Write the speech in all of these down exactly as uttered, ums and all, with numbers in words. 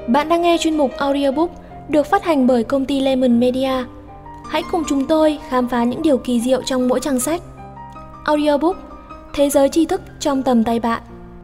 Bạn đang nghe chuyên mục audiobook được phát hành bởi công ty Lemon Media. Hãy cùng chúng tôi khám phá những điều kỳ diệu trong mỗi trang sách. Audiobook, thế giới tri thức trong tầm tay bạn.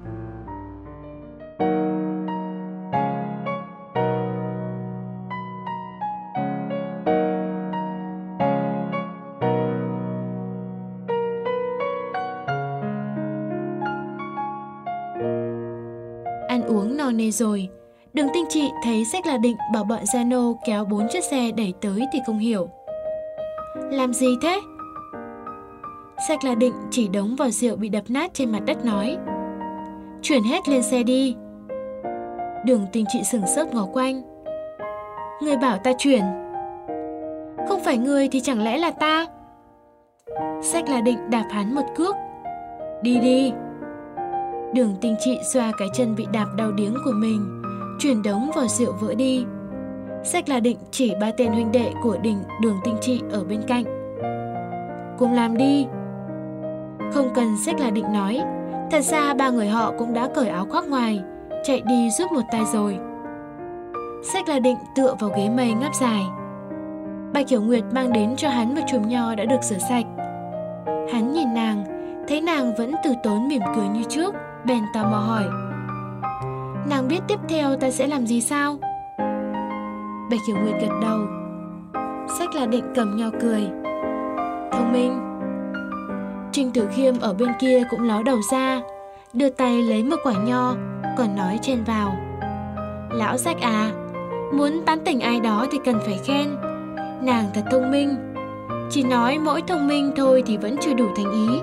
Ăn uống no nê rồi, Đường Tinh Trị thấy Sách là định bảo bọn gia nô kéo bốn chiếc xe đẩy tới thì không hiểu. Làm gì thế? Sách là định chỉ đống vỏ rượu bị đập nát trên mặt đất nói. Chuyển hết lên xe đi. Đường Tinh Trị sửng sốt ngó quanh. Người bảo ta chuyển. Không phải người thì chẳng lẽ là ta? Sách là định đạp hắn một cước. Đi đi. Đường Tinh Trị xoa cái chân bị đạp đau điếng của mình, chuyển đống vỏ rượu vỡ đi. Sách là định chỉ ba tên huynh đệ của đỉnh Đường Tinh Trị ở bên cạnh. Cùng làm đi. Không cần Sách là định nói, thật ra ba người họ cũng đã cởi áo khoác ngoài, chạy đi giúp một tay rồi. Sách là định tựa vào ghế mây ngáp dài. Bạch Hiểu Nguyệt mang đến cho hắn một chùm nho đã được rửa sạch. Hắn nhìn nàng, thấy nàng vẫn từ tốn mỉm cười như trước, bèn tò mò hỏi. Nàng biết tiếp theo ta sẽ làm gì sao? Bạch Hiểu Nguyệt gật đầu. Sách là định cầm nho cười. Thông minh. Trình Tử Khiêm ở bên kia cũng ló đầu ra, đưa tay lấy một quả nho, còn nói chen vào. Lão Sách à, muốn tán tỉnh ai đó thì cần phải khen. Nàng thật thông minh. Chỉ nói mỗi thông minh thôi thì vẫn chưa đủ thành ý.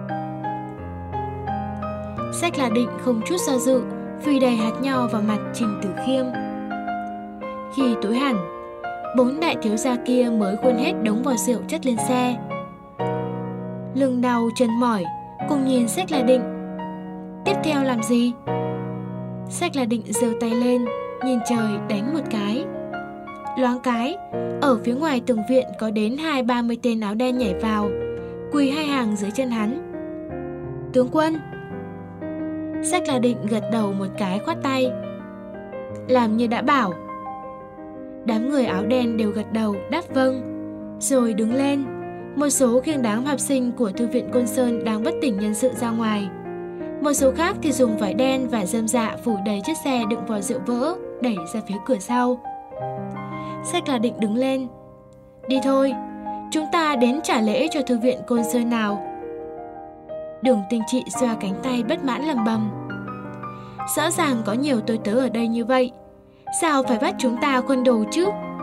Sách là định không chút do dự, phi đầy hạt nho vào mặt Trình Tử Khiêm. Khi tối hẳn, bốn đại thiếu gia kia mới khuân hết đống vỏ rượu chất lên xe. Lưng đau chân mỏi, cùng nhìn Sách là định. Tiếp theo làm gì? Sách là định giơ tay lên, nhìn trời đánh một cái. Loáng cái, ở phía ngoài tường viện có đến hai ba mươi tên áo đen nhảy vào, quỳ hai hàng dưới chân hắn. Tướng quân. Sách là định gật đầu một cái khoát tay. Làm như đã bảo. Đám người áo đen đều gật đầu đáp vâng, rồi đứng lên. Một số khiêng đám học sinh của thư viện Côn Sơn đang bất tỉnh nhân sự ra ngoài. Một số khác thì dùng vải đen và rơm rạ phủ đầy chiếc xe đựng vỏ rượu vỡ, đẩy ra phía cửa sau. Sách là định đứng lên. Đi thôi, chúng ta đến trả lễ cho thư viện Côn Sơn nào. Đường Tinh Trị xoa cánh tay bất mãn lầm bầm. Rõ ràng có nhiều tôi tớ ở đây như vậy, sao phải bắt chúng ta khuân đồ chứ?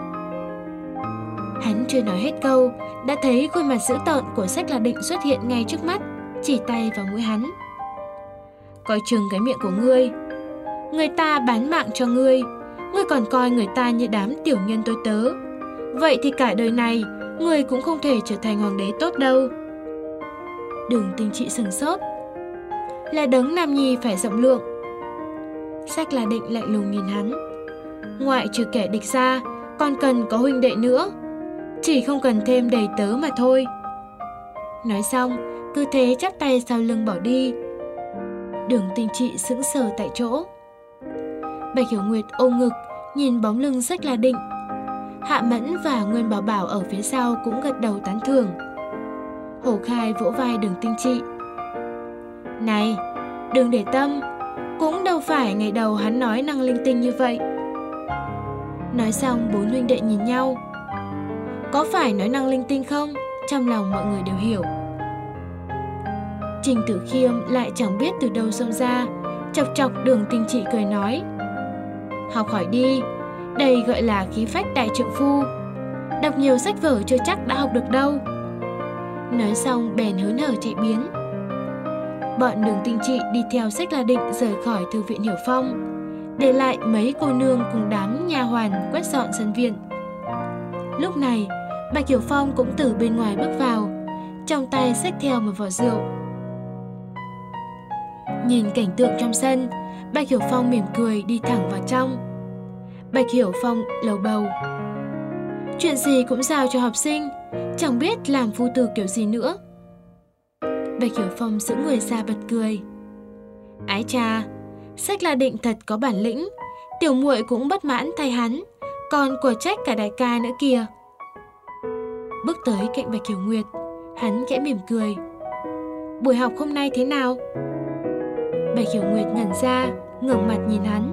Hắn chưa nói hết câu, đã thấy khuôn mặt dữ tợn của Sách là định xuất hiện ngay trước mắt, chỉ tay vào mũi hắn. Coi chừng cái miệng của ngươi. Người ta bán mạng cho ngươi, ngươi còn coi người ta như đám tiểu nhân tôi tớ. Vậy thì cả đời này, ngươi cũng không thể trở thành hoàng đế tốt đâu. Đường Tinh Trị sửng sốt. Là đấng nam nhi phải rộng lượng. Sách là định lạnh lùng nhìn hắn. Ngoại trừ kẻ địch ra, còn cần có huynh đệ nữa. Chỉ không cần thêm đầy tớ mà thôi. Nói xong, cứ thế chắp tay sau lưng bỏ đi. Đường Tinh Trị sững sờ tại chỗ. Bạch Hiểu Nguyệt ôm ngực, nhìn bóng lưng Sách là định. Hạ Mẫn và Nguyên Bảo Bảo ở phía sau cũng gật đầu tán thưởng. Hổ Khai vỗ vai Đường Tinh Trị. Này, đừng để tâm, cũng đâu phải ngày đầu hắn nói năng linh tinh như vậy. Nói xong bốn huynh đệ nhìn nhau. Có phải nói năng linh tinh không? Trong lòng mọi người đều hiểu. Trình Tử Khiêm lại chẳng biết từ đâu xông ra, chọc chọc Đường Tinh Trị cười nói. Học hỏi đi, đây gọi là khí phách đại trượng phu. Đọc nhiều sách vở chưa chắc đã học được đâu. Nói xong bèn hớn hở chạy biến. Bọn Đường Tinh Trị đi theo Sách là định rời khỏi thư viện Hiểu Phong, để lại mấy cô nương cùng đám nha hoàn quét dọn sân viện. Lúc này Bạch Hiểu Phong cũng từ bên ngoài bước vào, trong tay xách theo một vỏ rượu. Nhìn cảnh tượng trong sân, Bạch Hiểu Phong mỉm cười đi thẳng vào trong. Bạch Hiểu Phong lầu bầu. Chuyện gì cũng giao cho học sinh, chẳng biết làm phu tử kiểu gì nữa. Bạch Hiểu Phong giữ người ra bật cười. Ái chà, Sách là định thật có bản lĩnh, Tiểu muội cũng bất mãn thay hắn, còn của trách cả đại ca nữa kìa. Bước tới cạnh Bạch Hiểu Nguyệt, hắn khẽ mỉm cười. Buổi học hôm nay thế nào? Bạch Hiểu Nguyệt ngẩn ra, ngẩng mặt nhìn hắn.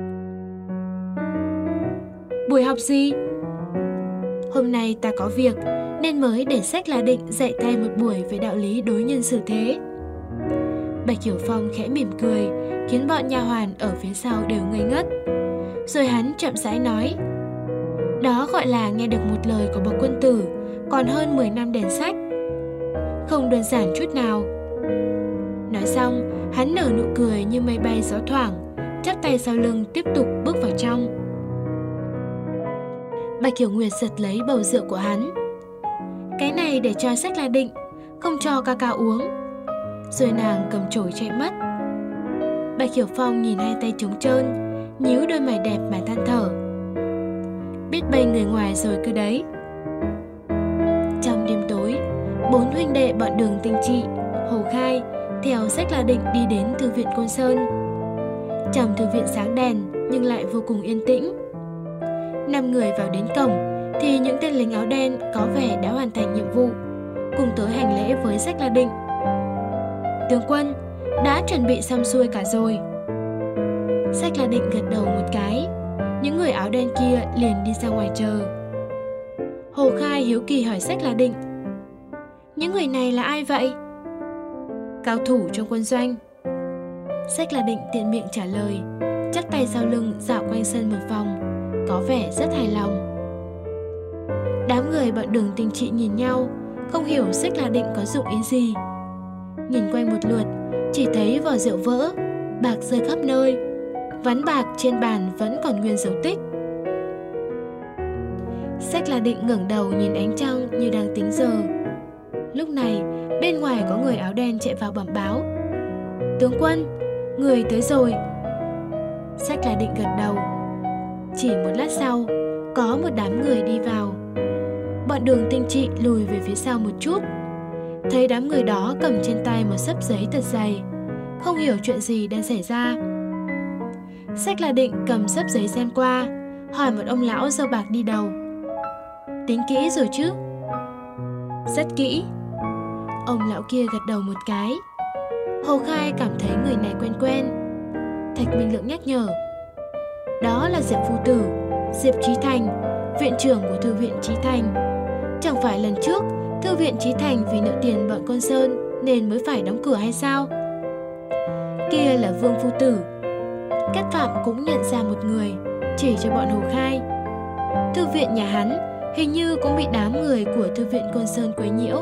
Buổi học gì? Hôm nay ta có việc nên mới để Sách La Định dạy thêm một buổi về đạo lý đối nhân xử thế. Bạch Hiểu Phong khẽ mỉm cười, khiến bọn nha hoàn ở phía sau đều ngây ngất. Rồi hắn chậm rãi nói, đó gọi là nghe được một lời của bậc quân tử, còn hơn mười năm đèn sách. Không đơn giản chút nào. Nói xong, hắn nở nụ cười như mây bay gió thoảng, chắp tay sau lưng tiếp tục bước vào trong. Bạch Hiểu Nguyệt giật lấy bầu rượu của hắn. Cái này để cho Sách La Định, không cho ca ca uống. Rồi nàng cầm chổi chạy mất. Bạch Hiểu Phong nhìn hai tay trống trơn, nhíu đôi mày đẹp mà than thở. Biết bay người ngoài rồi cứ đấy. Trong đêm tối, bốn huynh đệ bọn Đường Tinh Trị, Hồ Khai theo Sách La Định đi đến thư viện Côn Sơn. Trong thư viện sáng đèn nhưng lại vô cùng yên tĩnh. Năm người vào đến cổng thì những tên lính áo đen có vẻ đã hoàn thành nhiệm vụ, cùng tới hành lễ với Sách La Định. Tướng quân, đã chuẩn bị xong xuôi cả rồi. Sách La Định gật đầu một cái. Những người áo đen kia liền đi ra ngoài chờ. Hồ Khai hiếu kỳ hỏi Sách La Định, những người này là ai vậy? Cao thủ trong quân doanh. Sách La Định tiện miệng trả lời, chắp tay sau lưng dạo quanh sân một vòng, có vẻ rất hài lòng. Đám người bọn Đường Tinh Trị nhìn nhau, không hiểu Sách La Định có dụng ý gì. Nhìn quanh một lượt, chỉ thấy vỏ rượu vỡ, bạc rơi khắp nơi. Ván bạc trên bàn vẫn còn nguyên dấu tích. Sách La Định ngẩng đầu nhìn ánh trăng như đang tính giờ. Lúc này, bên ngoài có người áo đen chạy vào bẩm báo. Tướng quân, người tới rồi. Sách La Định gật đầu. Chỉ một lát sau, có một đám người đi vào. Bọn Đường Tinh Trị lùi về phía sau một chút. Thấy đám người đó cầm trên tay một xấp giấy thật dày, không hiểu chuyện gì đang xảy ra. Sách La Định cầm xấp giấy xem qua, hỏi một ông lão râu bạc đi đầu. Tính kỹ rồi chứ? Rất kỹ. Ông lão kia gật đầu một cái. Hồ Khai cảm thấy người này quen quen. Thạch Minh Lượng nhắc nhở. Đó là Diệp Phu Tử, Diệp Chí Thành, viện trưởng của thư viện Chí Thành. Chẳng phải lần trước thư viện Chí Thành vì nợ tiền bọn Côn Sơn nên mới phải đóng cửa hay sao? Kia là Vương Phu Tử. Cát Phạm cũng nhận ra một người, chỉ cho bọn Hồ Khai. Thư viện nhà hắn hình như cũng bị đám người của thư viện Côn Sơn quấy nhiễu.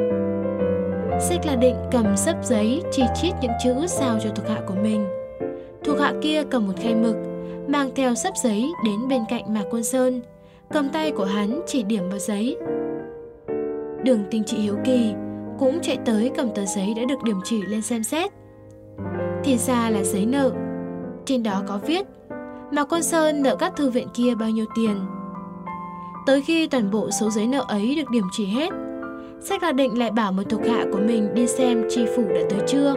Sách La Định cầm xấp giấy chỉ chít những chữ sao cho thuộc hạ của mình. Thuộc hạ kia cầm một khay mực, mang theo xấp giấy đến bên cạnh Mạc Côn Sơn, cầm tay của hắn chỉ điểm vào giấy. Đường Tinh Trị hiếu kỳ, cũng chạy tới cầm tờ giấy đã được điểm chỉ lên xem xét. Thì ra là giấy nợ. Trên đó có viết Mạc Côn Sơn nợ các thư viện kia bao nhiêu tiền. Tới khi toàn bộ số giấy nợ ấy được điểm chỉ hết, Sách La Định lại bảo một thuộc hạ của mình đi xem tri phủ đã tới chưa.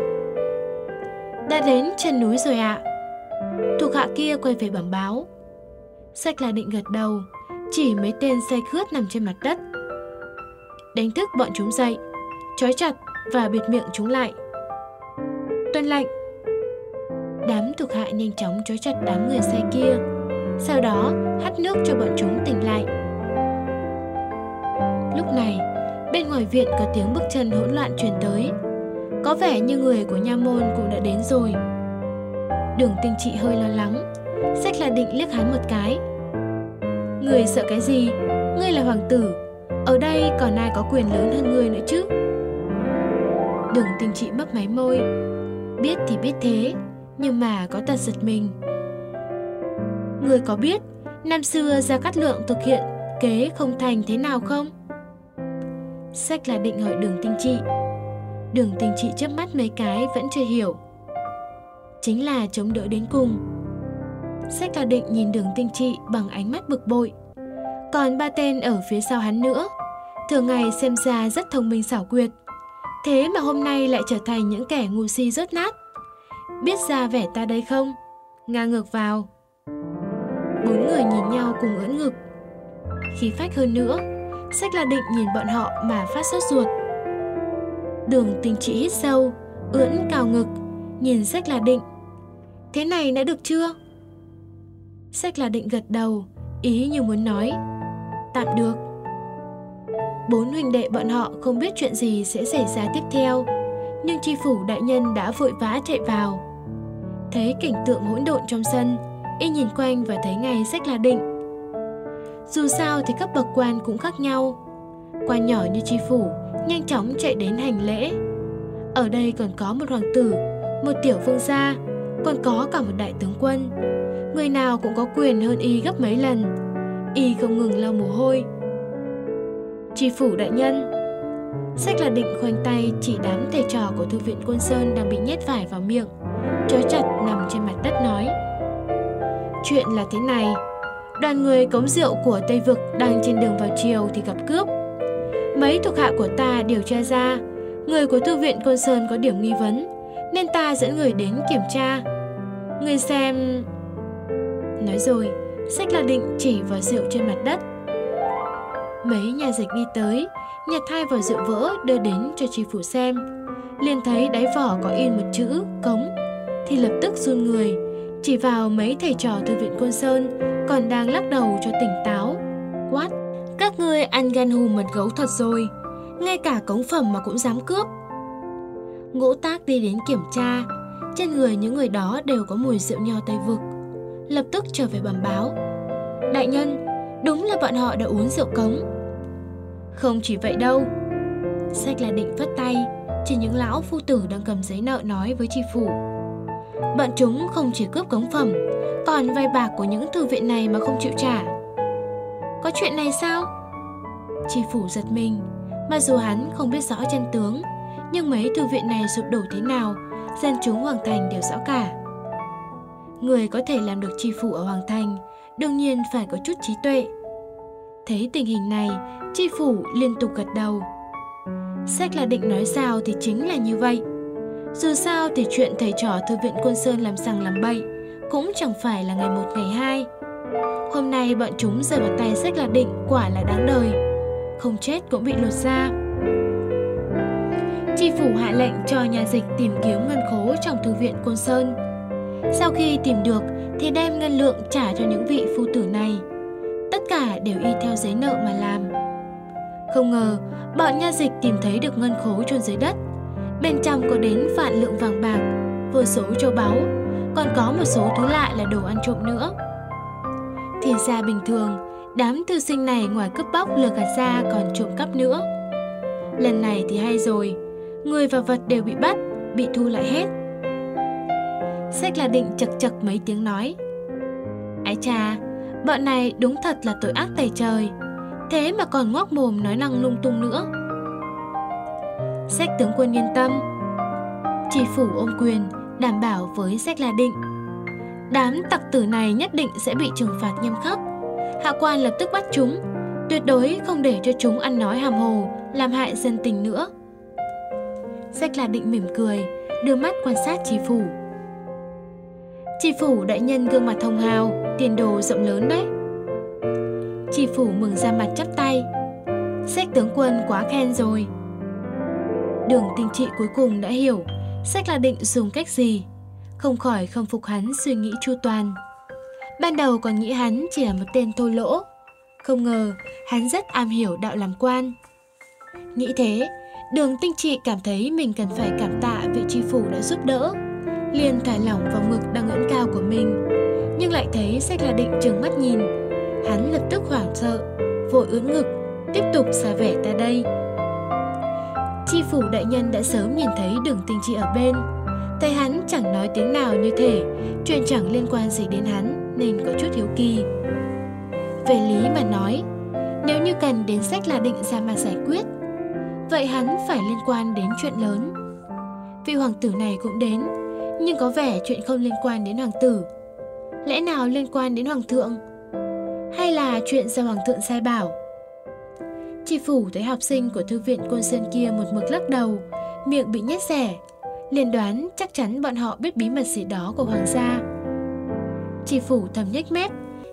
Đã đến chân núi rồi ạ. Thuộc hạ kia quay về bẩm báo. Sách La Định gật đầu, chỉ mấy tên say khướt nằm trên mặt đất. Đánh thức bọn chúng dậy, trói chặt và bịt miệng chúng lại. Tuân lệnh. Đám thuộc hạ nhanh chóng trói chặt đám người say kia, sau đó hắt nước cho bọn chúng tỉnh lại. Lúc này, bên ngoài viện có tiếng bước chân hỗn loạn truyền tới. Có vẻ như người của nha môn cũng đã đến rồi. Đường Tinh Trị hơi lo lắng. Sách La Định liếc hắn một cái. Người sợ cái gì? Ngươi là hoàng tử, ở đây còn ai có quyền lớn hơn ngươi nữa chứ? Đường Tinh Trị mấp máy môi. Biết thì biết thế, nhưng mà có tật giật mình. Ngươi có biết năm xưa Gia Cát Lượng thực hiện kế không thành thế nào không? Sách La Định hỏi Đường Tinh Trị. Đường Tinh Trị chớp mắt mấy cái vẫn chưa hiểu. Chính là chống đỡ đến cùng. Sách La Định nhìn Đường Tinh Trị bằng ánh mắt bực bội. Còn ba tên ở phía sau hắn nữa, thường ngày xem ra rất thông minh xảo quyệt, thế mà hôm nay lại trở thành những kẻ ngu si rốt nát. Biết ra vẻ ta đây không? Nga ngược vào. Bốn người nhìn nhau cùng ưỡn ngực. Khí phách hơn nữa, Sách La Định nhìn bọn họ mà phát sốt ruột. Đường Tinh Trị hít sâu, ưỡn cao ngực, nhìn Sách La Định. Thế này đã được chưa? Sách La Định gật đầu, ý như muốn nói tạm được. Bốn huynh đệ bọn họ không biết chuyện gì sẽ xảy ra tiếp theo, nhưng tri phủ đại nhân đã vội vã chạy vào. Thấy cảnh tượng hỗn độn trong sân, y nhìn quanh và thấy ngay Sách La Định. Dù sao thì các bậc quan cũng khác nhau. Quan nhỏ như tri phủ nhanh chóng chạy đến hành lễ. Ở đây còn có một hoàng tử, một tiểu vương gia, còn có cả một đại tướng quân. Người nào cũng có quyền hơn y gấp mấy lần. Y không ngừng lau mồ hôi. Tri phủ đại nhân. Sách La Định khoanh tay chỉ đám thầy trò của thư viện Côn Sơn đang bị nhét vải vào miệng, trói chặt nằm trên mặt đất nói. Chuyện là thế này, đoàn người cống rượu của Tây Vực đang trên đường vào triều thì gặp cướp. Mấy thuộc hạ của ta điều tra ra, người của thư viện Côn Sơn có điểm nghi vấn, nên ta dẫn người đến kiểm tra. Người xem... Nói rồi, Sách La Định chỉ vào rượu trên mặt đất. Mấy nhà dịch đi tới, nhặt hai vỏ rượu vỡ đưa đến cho tri phủ xem. Liền thấy đáy vỏ có in một chữ cống, thì lập tức run người, chỉ vào mấy thầy trò thư viện Côn Sơn còn đang lắc đầu cho tỉnh táo, quát: Các ngươi ăn gan hùm mật gấu thật rồi, ngay cả cống phẩm mà cũng dám cướp. Ngũ Tác đi đến kiểm tra, trên người những người đó đều có mùi rượu nho Tây Vực. Lập tức trở về bẩm báo: Đại nhân, đúng là bọn họ đã uống rượu cống. Không chỉ vậy đâu. Sách La Định phất tay chỉ những lão phu tử đang cầm giấy nợ nói với tri phủ: Bọn chúng không chỉ cướp cống phẩm, còn vay bạc của những thư viện này mà không chịu trả. Có chuyện này sao? Tri phủ giật mình. Mặc dù hắn không biết rõ chân tướng, nhưng mấy thư viện này sụp đổ thế nào, dân chúng Hoàng Thành đều rõ cả. Người có thể làm được tri phủ ở Hoàng Thành đương nhiên phải có chút trí tuệ. Thấy tình hình này, tri phủ liên tục gật đầu. Sách La Định nói sao thì chính là như vậy. Dù sao thì chuyện thầy trò thư viện Côn Sơn làm sằng làm bậy cũng chẳng phải là ngày một ngày hai. Hôm nay bọn chúng rơi vào tay Sách La Định quả là đáng đời, không chết cũng bị lột da. Tri phủ hạ lệnh cho nhà dịch tìm kiếm ngân khố trong thư viện Côn Sơn. Sau khi tìm được thì đem ngân lượng trả cho những vị phu tử này. Tất cả đều y theo giấy nợ mà làm. Không ngờ bọn nha dịch tìm thấy được ngân khố chôn dưới đất. Bên trong có đến vạn lượng vàng bạc, vô số châu báu, còn có một số thứ lạ là đồ ăn trộm nữa. Thì ra bình thường, đám thư sinh này ngoài cướp bóc lừa gạt ra còn trộm cắp nữa. Lần này thì hay rồi, người và vật đều bị bắt, bị thu lại hết. Sách La Định chật chật mấy tiếng nói: Ái chà, bọn này đúng thật là tội ác tày trời, thế mà còn ngoác mồm nói năng lung tung nữa. Sách tướng quân yên tâm. Tri phủ ôm quyền đảm bảo với Sách La Định: Đám tặc tử này nhất định sẽ bị trừng phạt nghiêm khắc. Hạ quan lập tức bắt chúng, tuyệt đối không để cho chúng ăn nói hàm hồ, làm hại dân tình nữa. Sách La Định mỉm cười, đưa mắt quan sát tri phủ. Tri phủ đại nhân gương mặt hồng hào, tiền đồ rộng lớn đấy. Tri phủ mừng ra mặt chắp tay: Sách tướng quân quá khen rồi. Đường Tinh Trị cuối cùng đã hiểu Sách La Định dùng cách gì, không khỏi khâm phục hắn suy nghĩ chu toàn. Ban đầu còn nghĩ hắn chỉ là một tên thô lỗ, không ngờ hắn rất am hiểu đạo làm quan. Nghĩ thế, Đường Tinh Trị cảm thấy mình cần phải cảm tạ vị tri phủ đã giúp đỡ, liền thả lỏng vào ngực đang ưỡn cao của mình, nhưng lại thấy Sách La Định trừng mắt nhìn. Hắn lập tức hoảng sợ, vội ưỡn ngực, tiếp tục xả vẻ ta đây. Tri phủ đại nhân đã sớm nhìn thấy Đường Tinh Trị ở bên, thấy hắn chẳng nói tiếng nào như thể chuyện chẳng liên quan gì đến hắn, nên có chút hiếu kỳ. Về lý mà nói, nếu như cần đến Sách La Định ra mà giải quyết, vậy hắn phải liên quan đến chuyện lớn. Vị hoàng tử này cũng đến, nhưng có vẻ chuyện không liên quan đến hoàng tử. Lẽ nào liên quan đến hoàng thượng? Hay là chuyện do hoàng thượng sai bảo? Tri phủ thấy học sinh của thư viện Côn Sơn kia một mực lắc đầu, miệng bị nhét rẻ, liền đoán chắc chắn bọn họ biết bí mật gì đó của hoàng gia. Tri phủ thầm nhếch mép,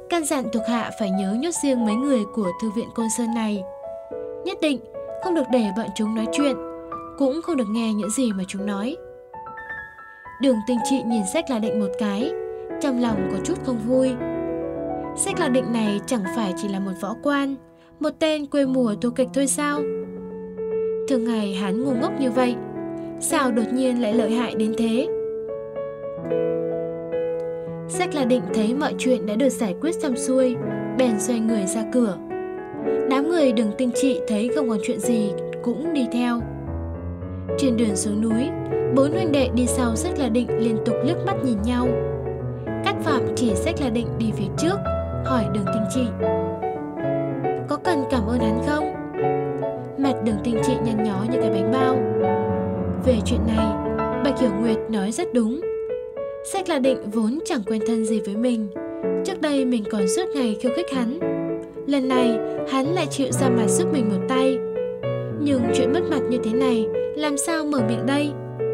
căn dặn thuộc hạ phải nhớ nhốt riêng mấy người của thư viện Côn Sơn này. Nhất định không được để bọn chúng nói chuyện, cũng không được nghe những gì mà chúng nói. Đường Tinh Trị nhìn Sách La Định một cái, trong lòng có chút không vui. Sách La Định này chẳng phải chỉ là một võ quan, một tên quê mùa thô kịch thôi sao? Thường ngày hắn ngu ngốc như vậy, sao đột nhiên lại lợi hại đến thế? Sách La Định thấy mọi chuyện đã được giải quyết xong xuôi, bèn xoay người ra cửa. Đám người Đường Tinh Trị thấy không còn chuyện gì cũng đi theo. Trên đường xuống núi, bốn huynh đệ đi sau Sách La Định liên tục liếc mắt nhìn nhau. Cát Phạm chỉ Sách La Định đi phía trước, hỏi Đường Tinh Trị: có cần cảm ơn hắn không? Mặt Đường Tinh Trị nhăn nhó như cái bánh bao. Về chuyện này, Bạch Hiểu Nguyệt nói rất đúng. Sách La Định vốn chẳng quen thân gì với mình. Trước đây mình còn suốt ngày khiêu khích hắn. Lần này hắn lại chịu ra mặt giúp mình một tay. Nhưng chuyện mất mặt như thế này làm sao mở miệng đây?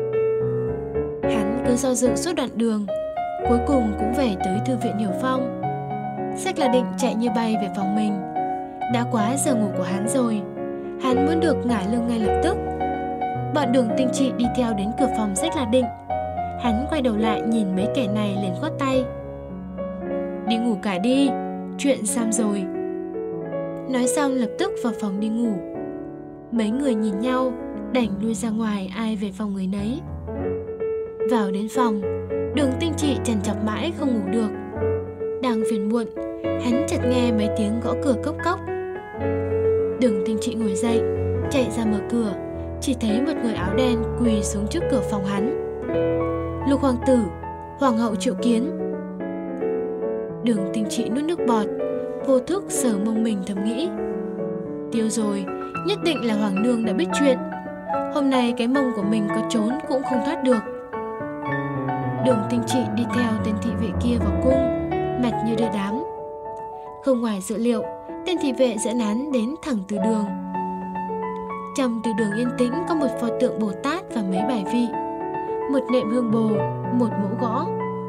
Hắn cứ do dự suốt đoạn đường, cuối cùng cũng về tới thư viện Hiểu Phong. Sách La Định chạy như bay về phòng mình. Đã quá giờ ngủ của hắn rồi, hắn muốn được ngả lưng ngay lập tức. Bọn Đường Tinh Trị đi theo đến cửa phòng Sách La Định. Hắn quay đầu lại nhìn mấy kẻ này liền khoát tay: đi ngủ cả đi, chuyện xong rồi. Nói xong lập tức vào phòng đi ngủ. Mấy người nhìn nhau, đành lui ra ngoài ai về phòng người nấy. Vào đến phòng, Đường Tinh Trị trằn trọc mãi không ngủ được. Đang phiền muộn, hắn chợt nghe mấy tiếng gõ cửa cốc cốc. Đường Tinh Trị ngồi dậy, chạy ra mở cửa, chỉ thấy một người áo đen quỳ xuống trước cửa phòng hắn. Lục hoàng tử, hoàng hậu triệu kiến. Đường Tinh Trị nuốt nước bọt, vô thức sờ mông mình thầm nghĩ: tiêu rồi, nhất định là hoàng nương đã biết chuyện. Hôm nay cái mông của mình có trốn cũng không thoát được. Đường Tinh Trị đi theo tên thị vệ kia vào cung, mặt như đưa đám. Không ngoài dự liệu, tên thị vệ dẫn hắn đến thẳng từ đường. Trong từ đường yên tĩnh có một pho tượng Bồ Tát và mấy bài vị, một nệm hương bồ, một mẫu gõ.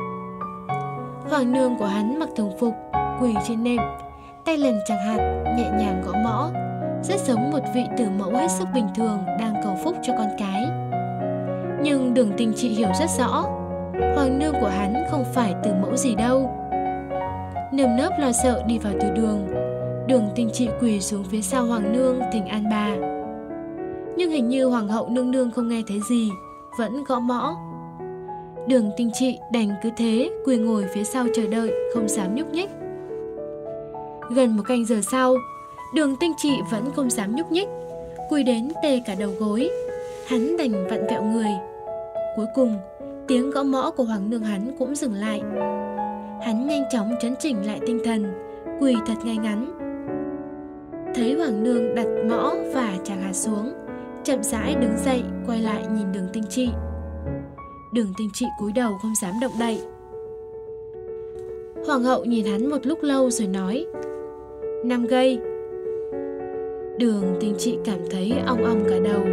Hoàng nương của hắn mặc thường phục, quỳ trên nệm, tay lần chẳng hạt, nhẹ nhàng gõ mõ, rất giống một vị tử mẫu hết sức bình thường đang cầu phúc cho con cái. Nhưng Đường Tinh Trị hiểu rất rõ, hoàng nương của hắn không phải tử mẫu gì đâu. Nơm nớp lo sợ đi vào từ đường, Đường Tinh Trị quỳ xuống phía sau hoàng nương thỉnh an bà. Nhưng hình như hoàng hậu nương nương không nghe thấy gì, vẫn gõ mõ. Đường Tinh Trị đành cứ thế quỳ ngồi phía sau chờ đợi, không dám nhúc nhích. Gần một canh giờ sau, Đường Tinh Trị vẫn không dám nhúc nhích, quỳ đến tê cả đầu gối. Hắn đành vặn vẹo người. Cuối cùng, tiếng gõ mõ của hoàng nương hắn cũng dừng lại. Hắn nhanh chóng trấn chỉnh lại tinh thần, quỳ thật ngay ngắn. Thấy hoàng nương đặt mõ và chàng hạt xuống, chậm rãi đứng dậy quay lại nhìn Đường Tinh Trị. Đường Tinh Trị cúi đầu không dám động đậy. Hoàng hậu nhìn hắn một lúc lâu rồi nói: năm gây. Đường Tinh Trị cảm thấy ong ong cả đầu.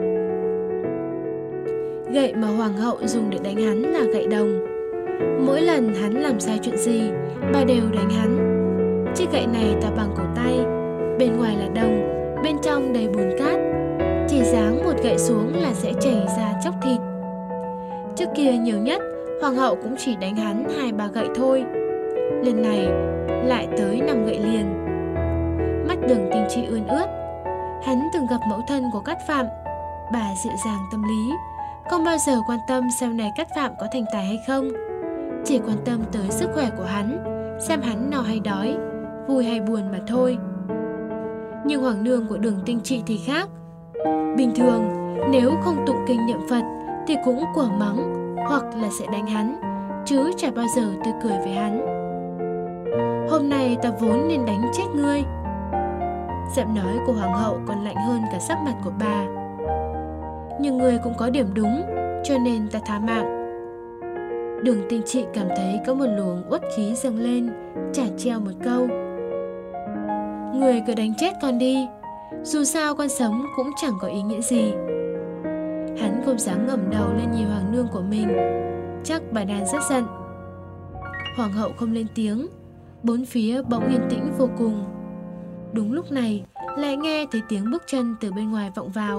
Gậy mà hoàng hậu dùng để đánh hắn là gậy đồng. Mỗi lần hắn làm sai chuyện gì, bà đều đánh hắn. Chiếc gậy này to bằng cổ tay, bên ngoài là đồng, bên trong đầy bùn cát. Chỉ giáng một gậy xuống là sẽ chảy ra chóc thịt. Trước kia nhiều nhất, hoàng hậu cũng chỉ đánh hắn hai ba gậy thôi. Lần này lại tới năm gậy liền. Mắt Đường Tinh Trị ươn ướt. Hắn từng gặp mẫu thân của Cát Phạm, bà dịu dàng tâm lý, không bao giờ quan tâm sau này Cát Phạm có thành tài hay không, chỉ quan tâm tới sức khỏe của hắn, xem hắn no hay đói, vui hay buồn mà thôi. Nhưng hoàng nương của Đường Tinh Trị thì khác. Bình thường, nếu không tụng kinh niệm Phật thì cũng quở mắng hoặc là sẽ đánh hắn, chứ chả bao giờ tươi cười với hắn. Hôm nay ta vốn nên đánh chết ngươi. Giọng nói của hoàng hậu còn lạnh hơn cả sắc mặt của bà. Nhưng ngươi cũng có điểm đúng, cho nên ta tha mạng. Đường Tinh Trị cảm thấy có một luồng uất khí dâng lên, chả treo một câu: ngươi cứ đánh chết con đi, dù sao con sống cũng chẳng có ý nghĩa gì. Hắn không dám ngẩng đầu lên nhìn hoàng nương của mình, chắc bà đang rất giận. Hoàng hậu không lên tiếng, Bốn phía bỗng yên tĩnh vô cùng. Đúng lúc này, lại nghe thấy tiếng bước chân từ bên ngoài vọng vào.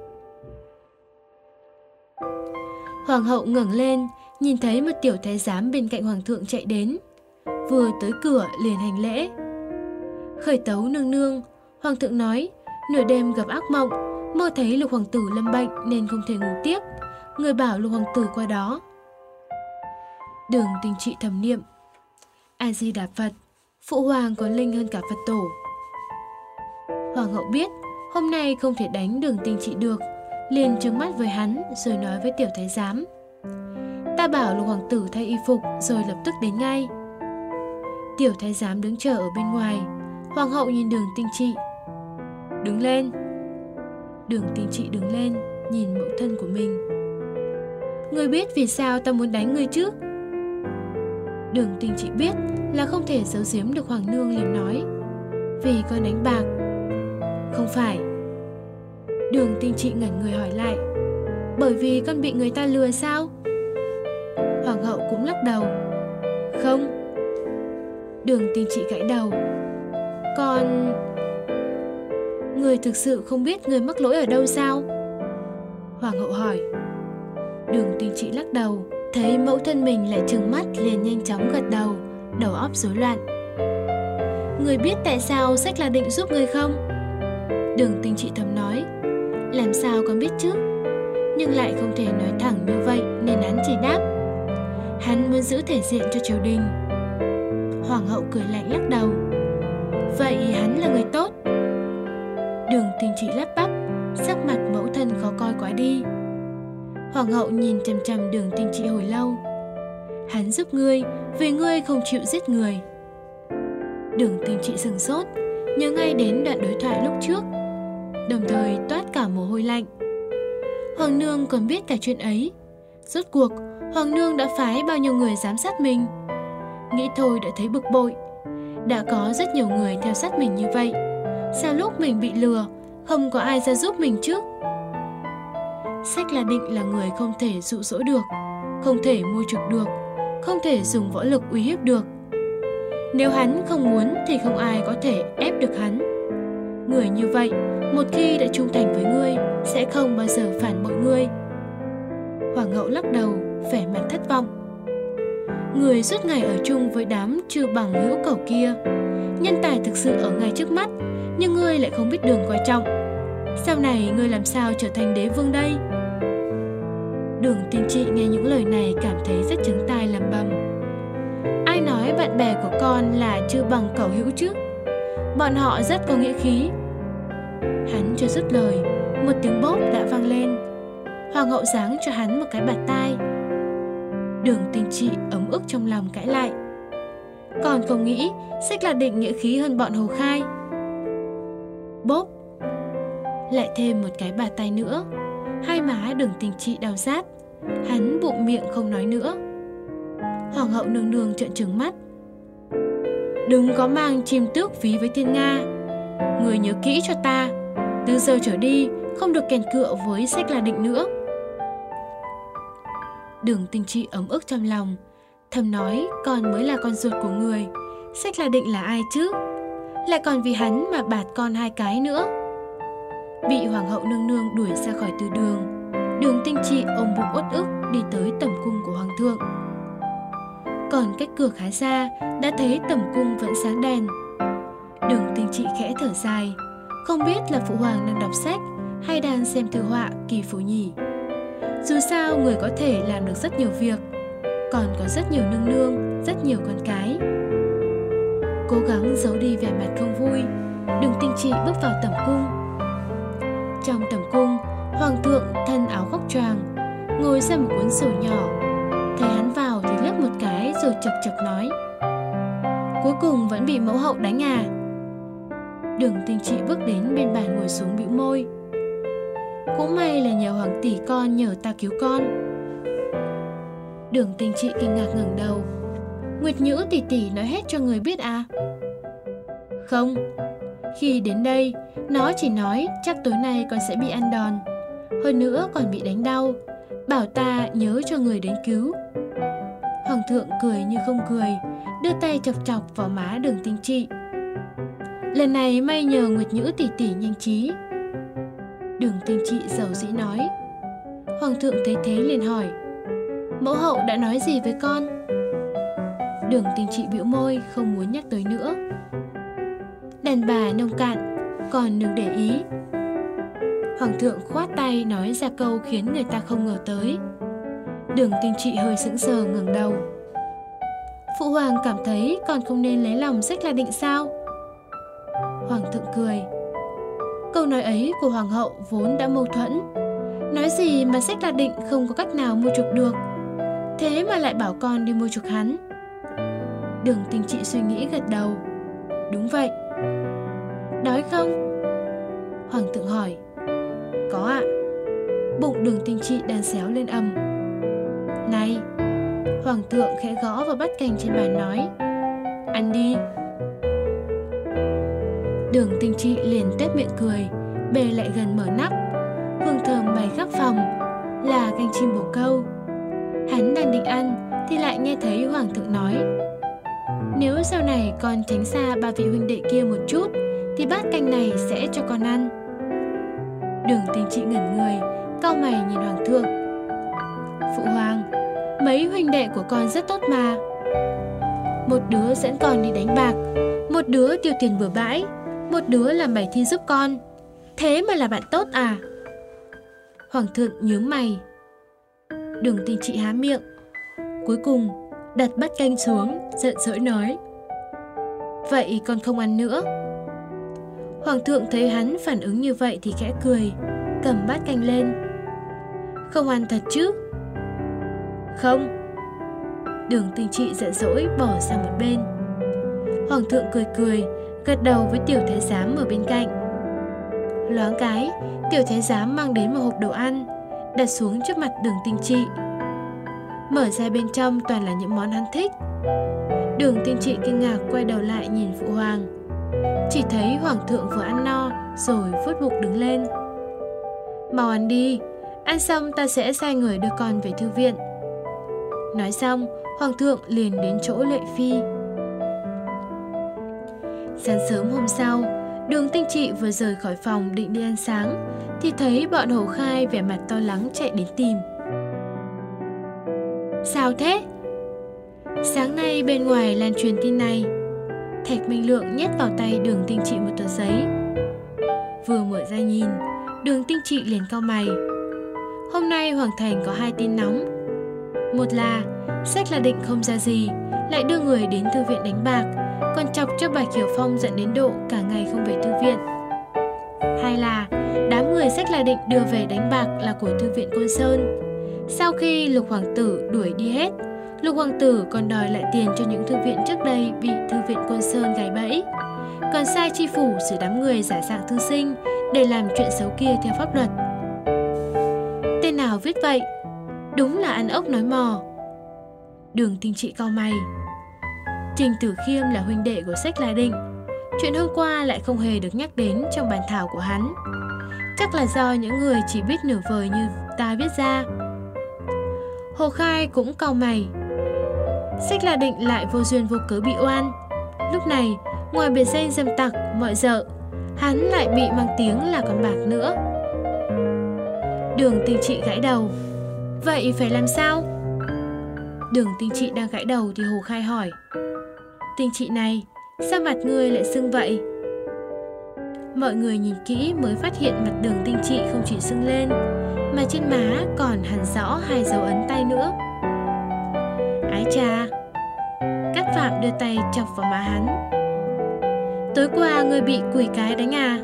Hoàng hậu ngẩng lên, nhìn thấy một tiểu thái giám bên cạnh hoàng thượng chạy đến. Vừa tới cửa liền hành lễ. Khởi tấu nương nương, hoàng thượng nói, nửa đêm gặp ác mộng, mơ thấy Lục hoàng tử lâm bệnh nên không thể ngủ tiếp. Người bảo Lục hoàng tử qua đó. Đường Tinh Trị thầm niệm, A Di Đà Phật, phụ hoàng còn linh hơn cả Phật tổ. Hoàng hậu biết hôm nay không thể đánh Đường Tinh Trị được, liền trừng mắt với hắn rồi nói với tiểu thái giám, ta bảo Lục hoàng tử thay y phục rồi lập tức đến ngay. Tiểu thái giám đứng chờ ở bên ngoài. Hoàng hậu nhìn Đường Tinh Trị, đứng lên. Đường Tinh Trị đứng lên, nhìn mẫu thân của mình. Ngươi biết vì sao ta muốn đánh ngươi chứ? Đường Tinh Trị biết là không thể giấu giếm được hoàng nương, liền nói, vì con đánh bạc. Không phải. Đường Tinh Trị ngẩn người hỏi lại, bởi vì con bị người ta lừa sao? Hoàng hậu cũng lắc đầu. Không. Đường Tinh Trị gãi đầu. Con... Người thực sự không biết người mắc lỗi ở đâu sao? Hoàng hậu hỏi. Đường Tinh Trị lắc đầu, thấy mẫu thân mình lại trừng mắt liền nhanh chóng gật đầu, đầu óc rối loạn. Người biết tại sao Sách La Định giúp người không? Đường Tinh Trị thầm nói, làm sao con biết chứ? Nhưng lại không thể nói thẳng như vậy nên hắn chỉ đáp, hắn muốn giữ thể diện cho triều đình. Hoàng hậu cười lạnh lắc đầu, vậy hắn là người tốt? Đường Tinh Trị lắp bắp, sắc mặt mẫu thân khó coi quá đi. Hoàng hậu nhìn chằm chằm Đường Tinh Trị hồi lâu. Hắn giúp ngươi vì ngươi không chịu giết người. Đường Tinh Trị sửng sốt, nhớ ngay đến đoạn đối thoại lúc trước, đồng thời toát cả mồ hôi lạnh. Hoàng nương còn biết cả chuyện ấy. Rốt cuộc hoàng nương đã phái bao nhiêu người giám sát mình? Nghĩ thôi đã thấy bực bội. Đã có rất nhiều người theo sát mình như vậy, sao lúc mình bị lừa không có ai ra giúp mình chứ? Sách La Định là người không thể dụ dỗ được, không thể môi trục được, không thể dùng võ lực uy hiếp được. Nếu hắn không muốn thì không ai có thể ép được hắn. Người như vậy, một khi đã trung thành với ngươi, sẽ không bao giờ phản bội ngươi. Hoàng hậu lắc đầu, vẻ mặt thất vọng. Người suốt ngày ở chung với đám trừ bằng hữu cầu kia, nhân tài thực sự ở ngay trước mắt, nhưng ngươi lại không biết đường coi trọng. Sau này ngươi làm sao trở thành đế vương đây? Đường Tinh Trị nghe những lời này cảm thấy rất chướng tai lẩm bẩm. Ai nói bạn bè của con là chưa bằng cẩu hữu chứ? Bọn họ rất có nghĩa khí. Hắn chưa dứt lời, một tiếng bốp đã vang lên. Hoàng hậu giáng cho hắn một cái bạt tai. Đường Tinh Trị ấm ức trong lòng cãi lại. Còn không nghĩ Sách La Định nghĩa khí hơn bọn Hồ Khai. Bốp, lại thêm một cái bạt tai nữa. Hai má Đường Tinh Trị đau rát. Hắn bụng miệng không nói nữa. Hoàng hậu nương nương trợn trừng mắt. Đừng có mang chim tước ví với thiên nga. Người nhớ kỹ cho ta, từ giờ trở đi không được kèn cựa với Sách La Định nữa. Đường Tinh Trị ấm ức trong lòng, thầm nói con mới là con ruột của người, Sách La Định là ai chứ? Lại còn vì hắn mà bạt con hai cái nữa. Bị hoàng hậu nương nương đuổi ra khỏi từ đường, Đường Tinh Trị ôm bụng uất ức đi tới tẩm cung của hoàng thượng. Còn cách cửa khá xa, đã thấy tẩm cung vẫn sáng đèn. Đường Tinh Trị khẽ thở dài, không biết là phụ hoàng đang đọc sách hay đang xem thư họa kỳ phổ nhỉ. Dù sao người có thể làm được rất nhiều việc, còn có rất nhiều nương nương, rất nhiều con cái. Cố gắng giấu đi vẻ mặt không vui, Đường Tinh Trị bước vào tẩm cung. Trong tẩm cung, hoàng thượng thân áo khoác choàng, ngồi xem một cuốn sổ nhỏ. Thấy hắn vào thì liếc một cái rồi chật chật nói, cuối cùng vẫn bị mẫu hậu đánh à? Đường Tinh Trị bước đến bên bàn ngồi xuống bĩu môi. Cũng may là nhờ hoàng tỷ con nhờ ta cứu con. Đường Tinh Trị kinh ngạc ngẩng đầu. Nguyệt Nhữ tỷ tỷ nói hết cho người biết à? Không. Khi đến đây, nó chỉ nói chắc tối nay con sẽ bị ăn đòn, hơn nữa còn bị đánh đau, bảo ta nhớ cho người đến cứu. Hoàng thượng cười như không cười, đưa tay chọc chọc vào má Đường Tinh Trị. Lần này may nhờ Nguyệt Nhữ tỷ tỷ nhanh trí. Đường Tinh Trị dầu dĩ nói. Hoàng thượng thấy thế liền hỏi, mẫu hậu đã nói gì với con? Đường Tinh Trị bĩu môi, không muốn nhắc tới nữa. Đàn bà nông cạn, còn đừng để ý. Hoàng thượng khoát tay nói ra câu khiến người ta không ngờ tới. Đường Tinh Trị hơi sững sờ ngẩng đầu. Phụ hoàng cảm thấy con không nên lấy lòng Sách La Định sao? Hoàng thượng cười. Câu nói ấy của hoàng hậu vốn đã mâu thuẫn. Nói gì mà Sách La Định không có cách nào mua chuộc được, thế mà lại bảo con đi mua chuộc hắn. Đường Tinh Trị suy nghĩ gật đầu. Đúng vậy. Đói không? Hoàng thượng hỏi. Có ạ. Bụng Đường Tinh Trị đan xéo lên ầm. Này! Hoàng thượng khẽ gõ vào bát canh trên bàn nói, ăn đi. Đường Tinh Trị liền tét miệng cười, bê lại gần mở nắp. Hương thơm bay khắp phòng, là canh chim bồ câu. Hắn đang định ăn thì lại nghe thấy Hoàng thượng nói, nếu sau này con tránh xa ba vị huynh đệ kia một chút thì bát canh này sẽ cho con ăn. Đường Tinh Trị ngẩn người, cau mày nhìn Hoàng thượng. Phụ hoàng, mấy huynh đệ của con rất tốt mà. Một đứa dẫn con đi đánh bạc, một đứa tiêu tiền bừa bãi, một đứa làm bài thi giúp con. Thế mà là bạn tốt à? Hoàng thượng nhướng mày. Đường Tinh Trị há miệng, cuối cùng đặt bát canh xuống, giận dỗi nói, vậy con không ăn nữa. Hoàng thượng thấy hắn phản ứng như vậy thì khẽ cười, cầm bát canh lên. Không ăn thật chứ? Không. Đường Tinh Trị giận dỗi bỏ sang một bên. Hoàng thượng cười cười, gật đầu với tiểu thái giám ở bên cạnh. Loáng cái, tiểu thái giám mang đến một hộp đồ ăn, đặt xuống trước mặt Đường Tinh Trị. Mở ra bên trong toàn là những món hắn thích. Đường Tinh Trị kinh ngạc quay đầu lại nhìn phụ hoàng. Chỉ thấy hoàng thượng vừa ăn no rồi vuốt bụng đứng lên. Mau ăn đi, ăn xong ta sẽ sai người đưa con về thư viện. Nói xong, hoàng thượng liền đến chỗ Lệ Phi. Sáng sớm hôm sau, Đường Tinh Trị vừa rời khỏi phòng định đi ăn sáng thì thấy bọn Hổ Khai vẻ mặt lo lắng chạy đến tìm. Sao thế? Sáng nay bên ngoài lan truyền tin này. Thạch Minh Lượng nhét vào tay Đường Tinh Trị một tờ giấy. Vừa mở ra nhìn, Đường Tinh Trị liền cau mày. Hôm nay Hoàng Thành có hai tin nóng. Một là Sách La Định không ra gì, lại đưa người đến thư viện đánh bạc, còn chọc cho Bạch Hiểu Phong giận đến độ cả ngày không về thư viện. Hai là đám người Sách La Định đưa về đánh bạc là của thư viện Côn Sơn. Sau khi Lục Hoàng tử đuổi đi hết, Lục Hoàng tử còn đòi lại tiền cho những thư viện trước đây bị thư viện Côn Sơn gài bẫy, còn sai tri phủ xử đám người giả dạng thư sinh để làm chuyện xấu kia theo pháp luật. Tên nào viết vậy? Đúng là ăn ốc nói mò. Đường Tinh Trị cau mày. Trình Tử Khiêm là huynh đệ của Sách La Định, chuyện hôm qua lại không hề được nhắc đến trong bản thảo của hắn. Chắc là do những người chỉ biết nửa vời như ta viết ra. Hồ Khai cũng cau mày. Sách La Định lại vô duyên vô cớ bị oan. Lúc này, ngoài biệt danh dâm tặc, mọi dợ, hắn lại bị mang tiếng là con bạc nữa. Đường Tinh Trị gãi đầu. Vậy phải làm sao? Đường Tinh Trị đang gãi đầu thì Hồ Khai hỏi. Tinh Trị này, sao mặt ngươi lại sưng vậy? Mọi người nhìn kỹ mới phát hiện mặt Đường Tinh Trị không chỉ sưng lên, mà trên má còn hằn rõ hai dấu ấn tay nữa. Ái chà! Cát Phạm đưa tay chọc vào má hắn. Tối qua ngươi bị quỷ cái đánh à?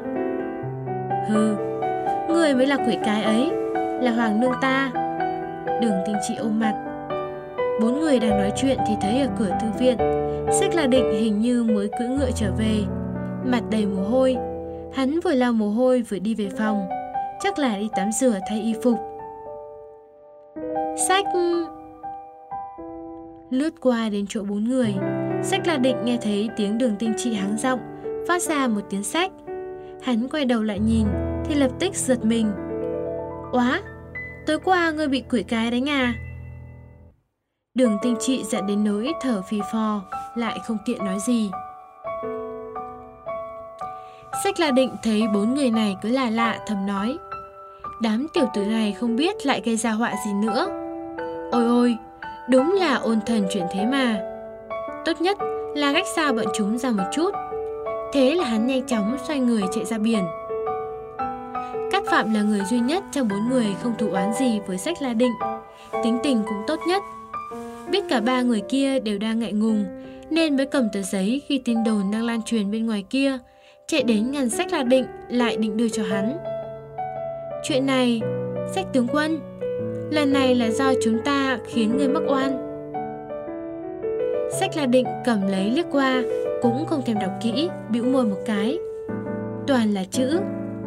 Hừ, ngươi mới là quỷ cái ấy, là hoàng nương ta. Đường Tinh Trị ôm mặt. Bốn người đang nói chuyện thì thấy ở cửa thư viện, Sách La Định hình như mới cưỡi ngựa trở về, mặt đầy mồ hôi. Hắn vừa lau mồ hôi vừa đi về phòng, chắc là đi tắm rửa thay y phục. Sách... Lướt qua đến chỗ bốn người, Sách La Định nghe thấy tiếng Đường Tinh Trị hắng giọng, phát ra một tiếng sách. Hắn quay đầu lại nhìn thì lập tức giật mình. Oá, tối qua ngươi bị quỷ cái đánh à? Đường Tinh Trị giận đến nỗi thở phì phò, lại không tiện nói gì. Sách La Định thấy bốn người này cứ lạ lạ thầm nói: đám tiểu tử này không biết lại gây ra họa gì nữa. Ôi ôi, đúng là ôn thần chuyển thế mà. Tốt nhất là cách xa bọn chúng ra một chút. Thế là hắn nhanh chóng xoay người chạy ra biển. Cát Phạm là người duy nhất trong bốn người không thù oán gì với Sách La Định, tính tình cũng tốt nhất. Biết cả ba người kia đều đang ngại ngùng, nên mới cầm tờ giấy khi tin đồn đang lan truyền bên ngoài kia, chạy đến ngăn Sách La Định lại định đưa cho hắn. Chuyện này, Sách tướng quân, lần này là do chúng ta khiến người mắc oan. Sách La Định cầm lấy liếc qua, cũng không thèm đọc kỹ, bĩu môi một cái. Toàn là chữ.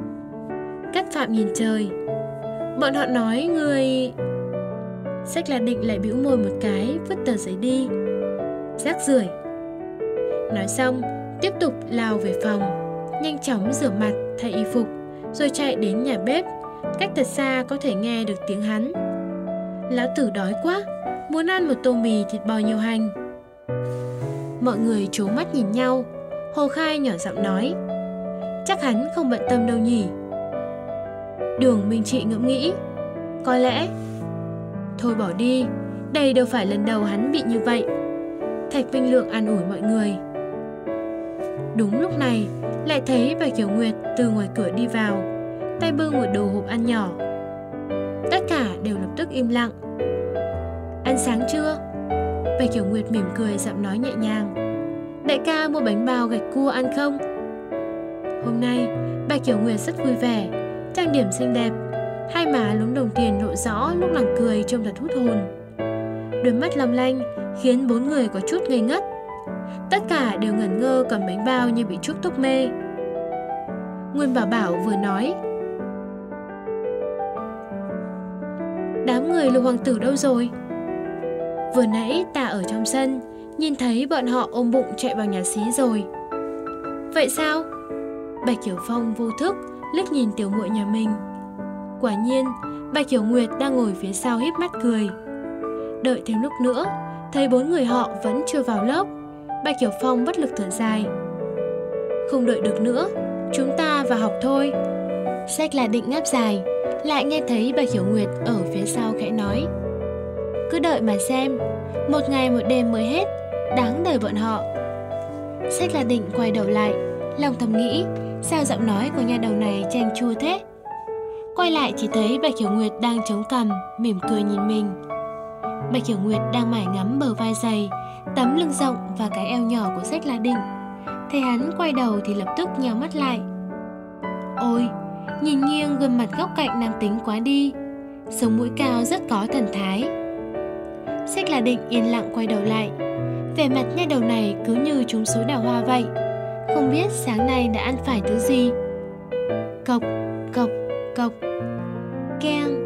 Cát Phạm nhìn trời. Bọn họ nói người... Sách La Định lại bĩu môi một cái, vứt tờ giấy đi. Rác rưởi. Nói xong, tiếp tục lao về phòng, nhanh chóng rửa mặt, thay y phục, rồi chạy đến nhà bếp, cách thật xa có thể nghe được tiếng hắn. Lão tử đói quá, muốn ăn một tô mì thịt bò nhiều hành. Mọi người trố mắt nhìn nhau. Hồ Khai nhỏ giọng nói: chắc hắn không bận tâm đâu nhỉ. Đường Minh Trị ngẫm nghĩ: có lẽ. Thôi bỏ đi, đây đâu phải lần đầu hắn bị như vậy. Thạch Vinh Lượng an ủi mọi người. Đúng lúc này, lại thấy Bạch Hiểu Nguyệt từ ngoài cửa đi vào, tay bưng một đồ hộp ăn nhỏ. Tất cả đều lập tức im lặng. Ăn sáng chưa? Bạch Hiểu Nguyệt mỉm cười giọng nói nhẹ nhàng. Đại ca mua bánh bao gạch cua ăn không? Hôm nay, Bạch Hiểu Nguyệt rất vui vẻ, trang điểm xinh đẹp, hai má lúm đồng tiền lộ rõ lúc nàng cười trông thật hút hồn. Đôi mắt long lanh khiến bốn người có chút ngây ngất. Tất cả đều ngẩn ngơ cầm bánh bao như bị chuốc thuốc mê. Nguyên Bảo Bảo vừa nói: đám người Lục hoàng tử đâu rồi? Vừa nãy ta ở trong sân, nhìn thấy bọn họ ôm bụng chạy vào nhà xí rồi. Vậy sao? Bạch Hiểu Phong vô thức liếc nhìn tiểu muội nhà mình. Quả nhiên, Bạch Hiểu Nguyệt đang ngồi phía sau híp mắt cười. Đợi thêm lúc nữa, thấy bốn người họ vẫn chưa vào lớp, Bạch Hiểu Phong bất lực thở dài. Không đợi được nữa, chúng ta vào học thôi. Sách La Định ngáp dài, lại nghe thấy Bạch Hiểu Nguyệt ở phía sau khẽ nói: cứ đợi mà xem, một ngày một đêm mới hết, đáng đời bọn họ. Sách La Định quay đầu lại, lòng thầm nghĩ sao giọng nói của nhà đầu này chanh chua thế. Quay lại chỉ thấy Bạch Hiểu Nguyệt đang chống cằm, mỉm cười nhìn mình. Bạch Hiểu Nguyệt đang mải ngắm bờ vai dày, tấm lưng rộng và cái eo nhỏ của Sách La Định. Thấy hắn quay đầu thì lập tức nhắm mắt lại. Ôi, nhìn nghiêng gương mặt góc cạnh nam tính quá đi, sống mũi cao rất có thần thái. Sách La Định yên lặng quay đầu lại, vẻ mặt nha đầu này cứ như trúng số đào hoa vậy, không biết sáng nay đã ăn phải thứ gì. Cộc, cộc, cộc, keng.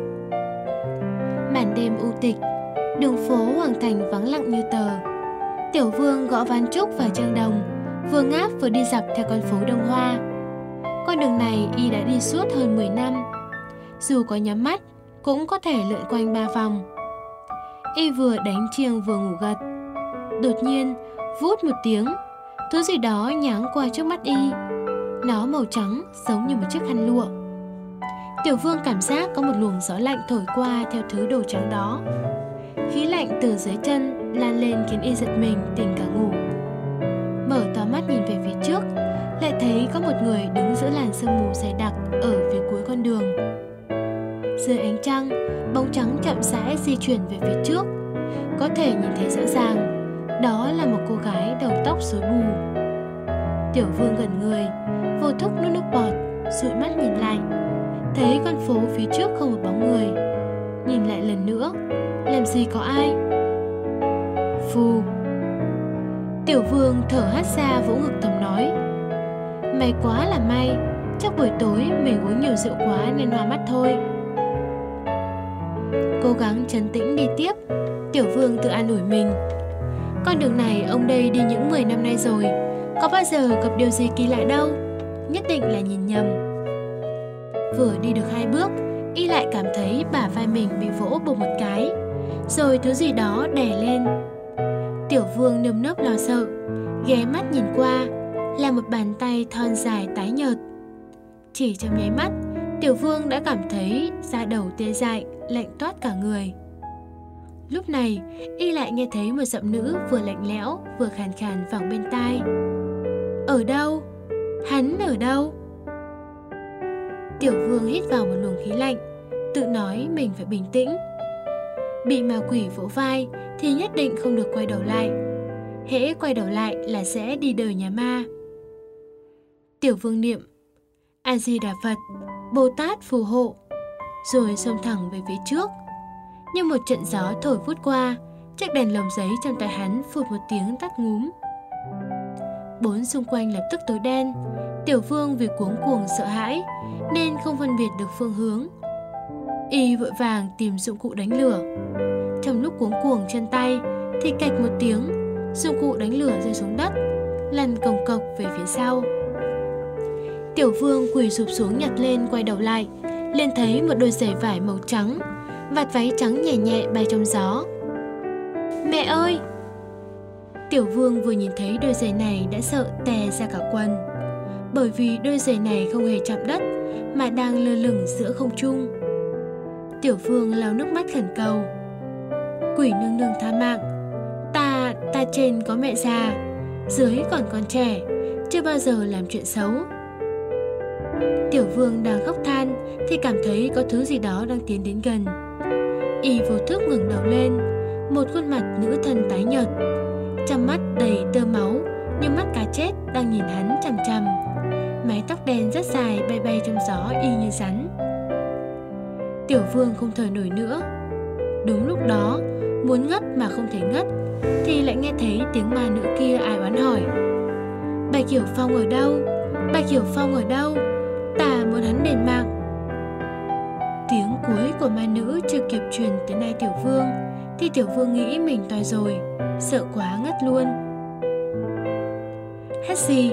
Màn đêm u tịch, đường phố Hoàng Thành vắng lặng như tờ. Tiểu Vương gõ ván trúc vào Trang Đồng, vừa ngáp vừa đi dọc theo con phố Đông Hoa. Con đường này y đã đi suốt hơn mười năm, dù có nhắm mắt cũng có thể lượn quanh ba vòng. Y vừa đánh chiêng vừa ngủ gật. Đột nhiên, vút một tiếng, thứ gì đó nháng qua trước mắt y. Nó màu trắng giống như một chiếc khăn lụa. Tiểu Vương cảm giác có một luồng gió lạnh thổi qua theo thứ đồ trắng đó. Khí lạnh từ dưới chân lan lên khiến y giật mình tỉnh cả ngủ. Mở to mắt nhìn về phía trước, lại thấy có một người đứng giữa làn sương mù dày đặc ở phía cuối con đường. Dưới ánh trăng, bóng trắng chậm rãi di chuyển về phía trước. Có thể nhìn thấy rõ ràng, đó là một cô gái đầu tóc rối bù. Tiểu Vương gần người, vô thức nuốt nước bọt, dụi mắt nhìn lại. Thấy con phố phía trước không một bóng người. Nhìn lại lần nữa, làm gì có ai. Phù. Tiểu Vương thở hắt ra vỗ ngực thầm nói: may quá là may, chắc buổi tối mình uống nhiều rượu quá nên hoa mắt thôi. Cố gắng trấn tĩnh đi tiếp, Tiểu Vương tự an ủi mình. Con đường này ông đây đi những mười năm nay rồi, có bao giờ gặp điều gì kỳ lạ đâu, nhất định là nhìn nhầm. Vừa đi được hai bước, y lại cảm thấy bả vai mình bị vỗ bột một cái. rồi thứ gì đó đè lên. Tiểu Vương nơm nớp lo sợ, ghé mắt nhìn qua, là một bàn tay thon dài tái nhợt. Chỉ trong nháy mắt, Tiểu Vương đã cảm thấy da đầu tê dại, lạnh toát cả người. Lúc này, y lại nghe thấy một giọng nữ vừa lạnh lẽo, vừa khàn khàn vẳng bên tai. Ở đâu? Hắn ở đâu? Tiểu Vương hít vào một luồng khí lạnh, tự nói mình phải bình tĩnh. Bị ma quỷ vỗ vai thì nhất định không được quay đầu lại. Hễ quay đầu lại là sẽ đi đời nhà ma. Tiểu Vương niệm A Di Đà Phật, Bồ Tát phù hộ, rồi xông thẳng về phía trước. Như một trận gió thổi vút qua, chiếc đèn lồng giấy trong tay hắn phụt một tiếng tắt ngúm. Bốn xung quanh lập tức tối đen. Tiểu Vương vì cuống cuồng sợ hãi nên không phân biệt được phương hướng. Y vội vàng tìm dụng cụ đánh lửa. Trong lúc cuống cuồng chân tay thì cạch một tiếng, dụng cụ đánh lửa rơi xuống đất, lăn cồng cọc về phía sau. Tiểu Vương quỳ sụp xuống nhặt lên, quay đầu lại, liền thấy một đôi giày vải màu trắng, vạt váy trắng nhẹ nhẹ bay trong gió. Mẹ ơi! Tiểu Vương vừa nhìn thấy đôi giày này đã sợ tè ra cả quần, bởi vì đôi giày này không hề chạm đất mà đang lơ lửng giữa không trung. Tiểu Vương lau nước mắt khẩn cầu. Quỷ nương nương tha mạng, ta, ta trên có mẹ già, dưới còn con trẻ, chưa bao giờ làm chuyện xấu. Tiểu Vương đang khóc than thì cảm thấy có thứ gì đó đang tiến đến gần. Y vô thức ngẩng đầu lên, một khuôn mặt nữ thần tái nhợt, trong mắt đầy tơ máu như mắt cá chết đang nhìn hắn chằm chằm. Mái tóc đen rất dài bay bay trong gió y như rắn. Tiểu Vương không thở nổi nữa. Đúng lúc đó, muốn ngất mà không thể ngất, thì lại nghe thấy tiếng ma nữ kia ai oán hỏi. Bạch Hiểu Phong ở đâu? Bạch Hiểu Phong ở đâu? Ta muốn hắn đền mạng. Tiếng cuối của ma nữ chưa kịp truyền tới tai Tiểu Vương thì Tiểu Vương nghĩ mình toi rồi, sợ quá ngất luôn. Hát gì?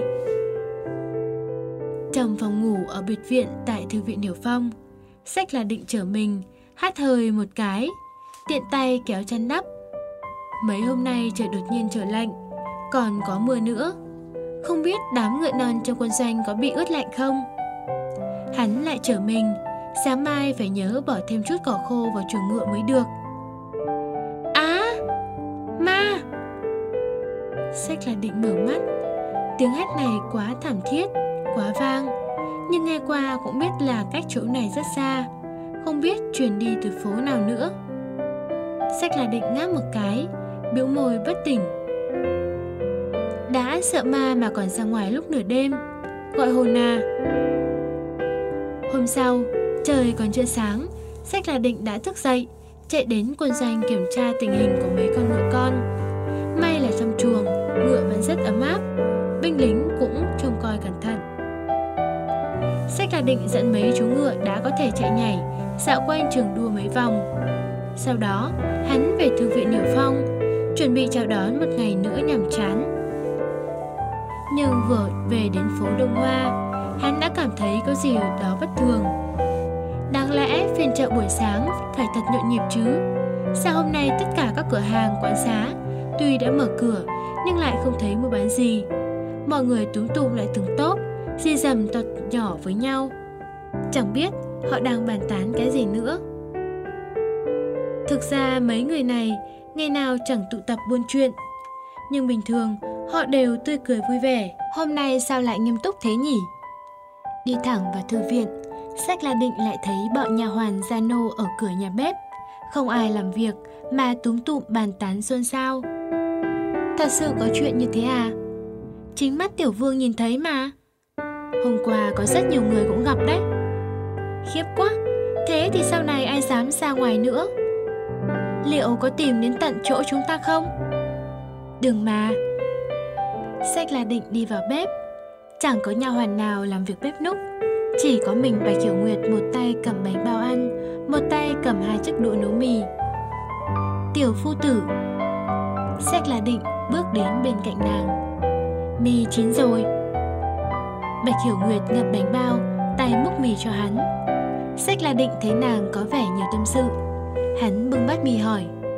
Trong phòng ngủ ở biệt viện tại thư viện Hiểu Phong, Sách là định chở mình hát hơi một cái, tiện tay kéo chăn đắp. Mấy hôm nay trời đột nhiên trở lạnh, còn có mưa nữa. Không biết đám ngựa non trong quân doanh có bị ướt lạnh không? Hắn lại chở mình, sáng mai phải nhớ bỏ thêm chút cỏ khô vào chuồng ngựa mới được. Á! À, ma! Sách là định mở mắt. Tiếng hét này quá thảm thiết, quá vang, nhưng nghe qua cũng biết là cách chỗ này rất xa, không biết truyền đi từ phố nào nữa. Sách là định ngáp một cái, bĩu môi bất tỉnh. Đã sợ ma mà còn ra ngoài lúc nửa đêm, gọi hồn à. Hôm sau, trời còn chưa sáng, Sách là định đã thức dậy, chạy đến quân doanh kiểm tra tình hình của mấy con ngựa con. May là trong chuồng, ngựa vẫn rất ấm áp, binh lính cũng trông coi cẩn thận. Sách là định dẫn mấy chú ngựa đã có thể chạy nhảy, dạo quanh trường đua mấy vòng. Sau đó, hắn về thư viện Hiểu Phong, chuẩn bị chào đón một ngày nữa nhàm chán. Nhưng vừa về đến phố Đông Hoa, hắn đã cảm thấy có gì đó bất thường. Đáng lẽ phiên chợ buổi sáng phải thật nhộn nhịp chứ, sao hôm nay tất cả các cửa hàng, quán xá tuy đã mở cửa nhưng lại không thấy mua bán gì. Mọi người túm tụm lại từng tốp, di dầm to nhỏ với nhau, chẳng biết họ đang bàn tán cái gì nữa. Thực ra mấy người này ngày nào chẳng tụ tập buôn chuyện, nhưng bình thường họ đều tươi cười vui vẻ. Hôm nay sao lại nghiêm túc thế nhỉ? Đi thẳng vào thư viện, Sách là định lại thấy bọn nhà hoàn gia nô ở cửa nhà bếp, không ai làm việc mà túm tụm bàn tán xôn xao. Thật sự có chuyện như thế à? Chính mắt Tiểu Vương nhìn thấy mà. Hôm qua có rất nhiều người cũng gặp đấy. Khiếp quá, thế thì sau này ai dám ra ngoài nữa? Liệu có tìm đến tận chỗ chúng ta không? Đừng mà. Sách là định đi vào bếp, chẳng có nha hoàn nào làm việc bếp núc, chỉ có mình Bạch Hiểu Nguyệt một tay cầm bánh bao ăn, một tay cầm hai chiếc đũa nấu mì. Tiểu phu tử. Sách là định bước đến bên cạnh nàng. Mì chín rồi. Bạch Hiểu Nguyệt ngậm bánh bao, tay múc mì cho hắn. Sách là định thấy nàng có vẻ nhiều tâm sự. Hắn bưng bát mì hỏi.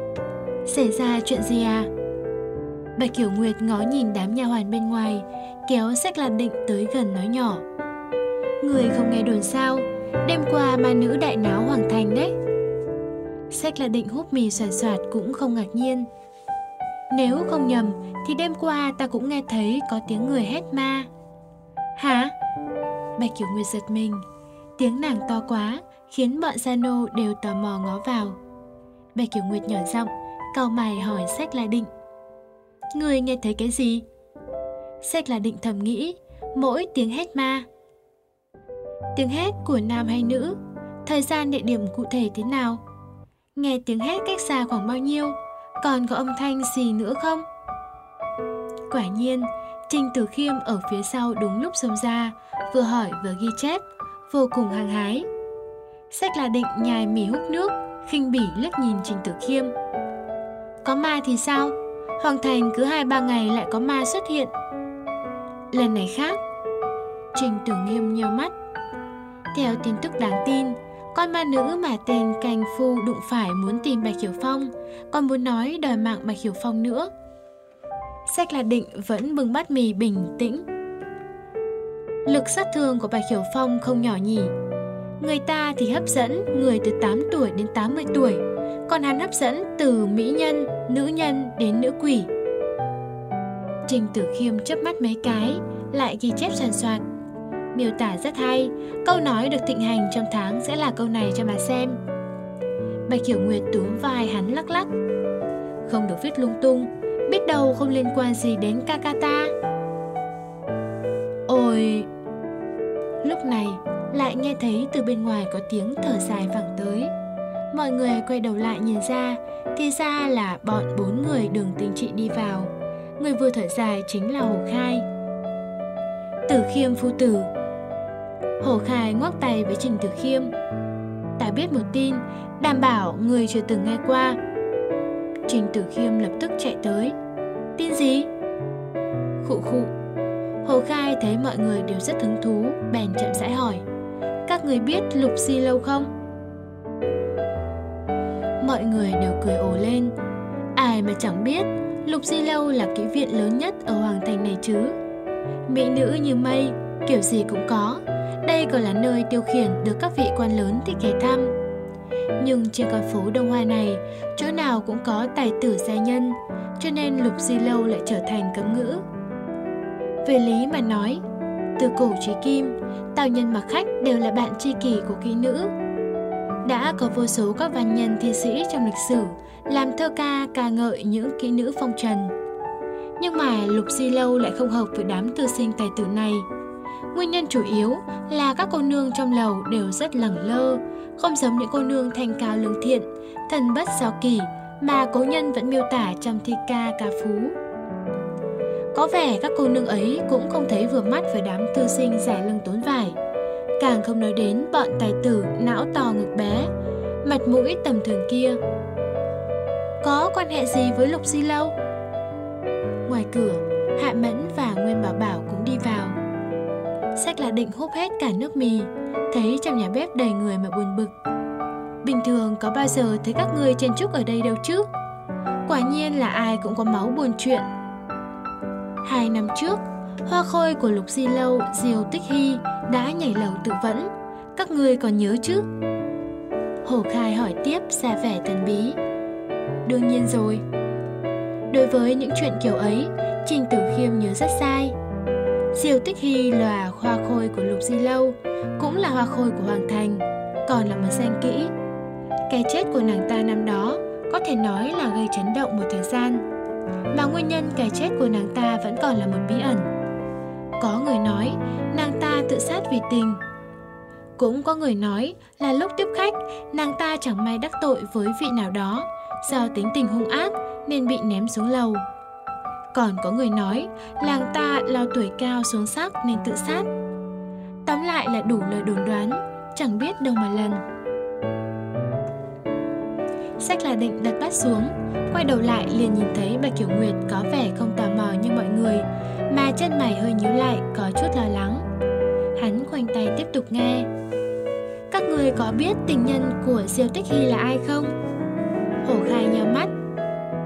Xảy ra chuyện gì à? Bạch Kiểu Nguyệt ngó nhìn đám nha hoàn bên ngoài, kéo Sách La Định tới gần nói nhỏ. Người không nghe đồn sao? Đêm qua ma nữ đại náo hoàng thành đấy. Sách La Định húp mì xoạt xoạt cũng không ngạc nhiên. Nếu không nhầm thì đêm qua ta cũng nghe thấy có tiếng người hét ma. Hả? Bạch Kiểu Nguyệt giật mình. Tiếng nàng to quá khiến bọn gia nô đều tò mò ngó vào. Bạch Kiểu Nguyệt nhỏ giọng, cau mày hỏi Sách La Định. Người nghe thấy cái gì? Sách La Định thầm nghĩ, mỗi tiếng hét ma. Tiếng hét của nam hay nữ? Thời gian địa điểm cụ thể thế nào? Nghe tiếng hét cách xa khoảng bao nhiêu? Còn có âm thanh gì nữa không? Quả nhiên, Trình Tử Khiêm ở phía sau đúng lúc xông ra, vừa hỏi vừa ghi chép, vô cùng hăng hái. Sách La Định nhai mì hút nước, khinh bỉ liếc nhìn Trình Tử Khiêm. Có ma thì sao? Hoàng thành cứ hai ba ngày lại có ma xuất hiện. Lần này khác. Trình Tử Khiêm nheo mắt. Theo tin tức đáng tin, con ma nữ mà tên Canh Phu đụng phải muốn tìm Bạch Hiểu Phong, còn muốn nói đòi mạng Bạch Hiểu Phong nữa. Sách La Định vẫn bưng bát mì bình tĩnh. Lực sát thương của Bạch Hiểu Phong không nhỏ nhỉ. Người ta thì hấp dẫn người từ tám tuổi đến tám mươi tuổi, còn hắn hấp dẫn từ mỹ nhân, nữ nhân đến nữ quỷ. Trình Tử Khiêm chớp mắt mấy cái, lại ghi chép soàn soạt. Miêu tả rất hay, câu nói được thịnh hành trong tháng sẽ là câu này cho mà xem. Bạch Hiểu Nguyệt túm vai hắn lắc lắc. Không được viết lung tung, biết đâu không liên quan gì đến ca ca ta. Ôi! Lúc này lại nghe thấy từ bên ngoài có tiếng thở dài vẳng tới. Mọi người quay đầu lại nhìn ra, thì ra là bọn bốn người Đường Tinh Trị đi vào. Người vừa thở dài chính là Hổ Khai. Tử Khiêm phu tử. Hổ Khai ngoắc tay với Trình Tử Khiêm. Ta biết một tin, đảm bảo người chưa từng nghe qua. Trình Tử Khiêm lập tức chạy tới. Tin gì? Khụ khụ. Hổ Khai thấy mọi người đều rất hứng thú, bèn chậm rãi hỏi. Các người biết Lục Di Lâu không? Mọi người đều cười ồ lên. Ai mà chẳng biết, Lục Di Lâu là kỹ viện lớn nhất ở hoàng thành này chứ. Mỹ nữ như mây, kiểu gì cũng có. Đây còn là nơi tiêu khiển được các vị quan lớn thích ghé thăm. Nhưng trên con phố Đông Hoa này, chỗ nào cũng có tài tử gia nhân, cho nên Lục Di Lâu lại trở thành cấm ngữ. Về lý mà nói, từ cổ chí kim, tào nhân mặc khách đều là bạn tri kỷ của kỹ nữ. Đã có vô số các văn nhân thi sĩ trong lịch sử làm thơ ca ca ngợi những kỹ nữ phong trần. Nhưng mà Lục Di Lâu lại không hợp với đám thư sinh tài tử này. Nguyên nhân chủ yếu là các cô nương trong lầu đều rất lẳng lơ, không giống những cô nương thanh cao lương thiện, thần bất giao kỷ mà cố nhân vẫn miêu tả trong thi ca ca phú. Có vẻ các cô nương ấy cũng không thấy vừa mắt với đám thư sinh rải lưng tốn vải, càng không nói đến bọn tài tử não to ngực bé, mặt mũi tầm thường kia. Có quan hệ gì với Lục Di Lâu? Ngoài cửa, Hạ Mẫn và Nguyên Bảo Bảo cũng đi vào. Sách La Định húp hết cả nước mì, thấy trong nhà bếp đầy người mà buồn bực. Bình thường có bao giờ thấy các ngươi chen chúc ở đây đâu chứ? Quả nhiên là ai cũng có máu buồn chuyện. Hai năm trước, hoa khôi của Lục Di Lâu Diêu Tích Hy đã nhảy lầu tự vẫn. Các ngươi còn nhớ chứ? Hổ Khai hỏi tiếp ra vẻ thần bí. Đương nhiên rồi. Đối với những chuyện kiểu ấy, Trình Tử Khiêm nhớ rất sai. Diêu Tích Hy là hoa khôi của Lục Di Lâu, cũng là hoa khôi của Hoàng Thành, còn là một danh kỹ. Cái chết của nàng ta năm đó có thể nói là gây chấn động một thời gian, mà nguyên nhân cái chết của nàng ta vẫn còn là một bí ẩn. Có người nói nàng ta tự sát vì tình. Cũng có người nói là lúc tiếp khách, nàng ta chẳng may đắc tội với vị nào đó, do tính tình hung ác nên bị ném xuống lầu. Còn có người nói nàng ta lo tuổi cao xuống sắc nên tự sát. Tóm lại là đủ lời đồn đoán, chẳng biết đâu mà lần. Sách La Định đặt bát xuống, quay đầu lại liền nhìn thấy Bạch Kiểu Nguyệt có vẻ không tò mò như mọi người, mà chân mày hơi nhíu lại có chút lo lắng. Hắn khoanh tay tiếp tục nghe. Các người có biết tình nhân của Diêu Tích Hy là ai không? Hổ Khai nhíu mắt.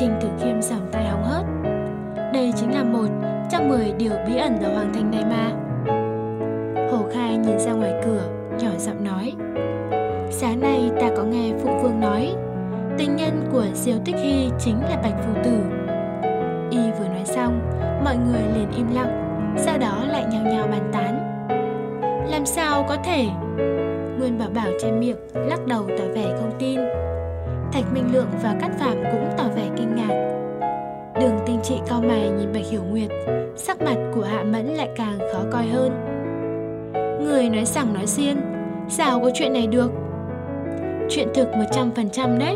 Trình Tử Khiêm sảng tay hóng hớt. Đây chính là một trong mười điều bí ẩn ở Hoàng Thành này mà. Hồ Khai nhìn ra ngoài cửa, nhỏ giọng nói: sáng nay ta có nghe phụ vương nói tình nhân của Diêu Tích Hy chính là Bạch Phu Tử. Y vừa nói xong, mọi người liền im lặng, sau đó lại nhao nhao bàn tán. Làm sao có thể? Nguyên Bảo Bảo che miệng, lắc đầu tỏ vẻ không tin. Thạch Minh Lượng và Cát Phạm cũng tỏ vẻ kinh ngạc. Đường Tinh Trị cau mày nhìn Bạch Hiểu Nguyệt, sắc mặt của Hạ Mẫn lại càng khó coi hơn. Người nói sằng nói xiên, sao có chuyện này được? Chuyện thực một trăm phần trăm đấy.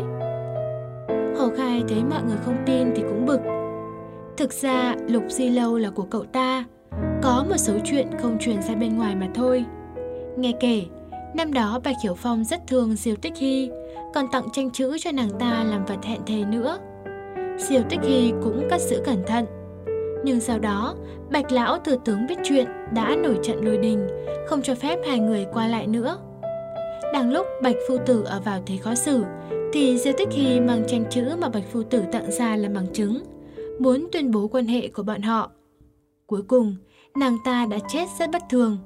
Hồ Khai thấy mọi người không tin thì cũng bực. Thực ra Lục Di Lâu là của cậu ta, có một số chuyện không truyền ra bên ngoài mà thôi. Nghe kể, năm đó Bạch Hiểu Phong rất thương Diêu Tích Hy, còn tặng tranh chữ cho nàng ta làm vật hẹn thề nữa. Diêu Tích Hy cũng cất giữ cẩn thận. Nhưng sau đó, Bạch Lão thừa tướng biết chuyện đã nổi trận lôi đình, không cho phép hai người qua lại nữa. Đang lúc Bạch Phu Tử ở vào thế khó xử, thì Diêu Tích Hy mang tranh chữ mà Bạch Phu Tử tặng ra làm bằng chứng, muốn tuyên bố quan hệ của bọn họ. Cuối cùng, nàng ta đã chết rất bất thường.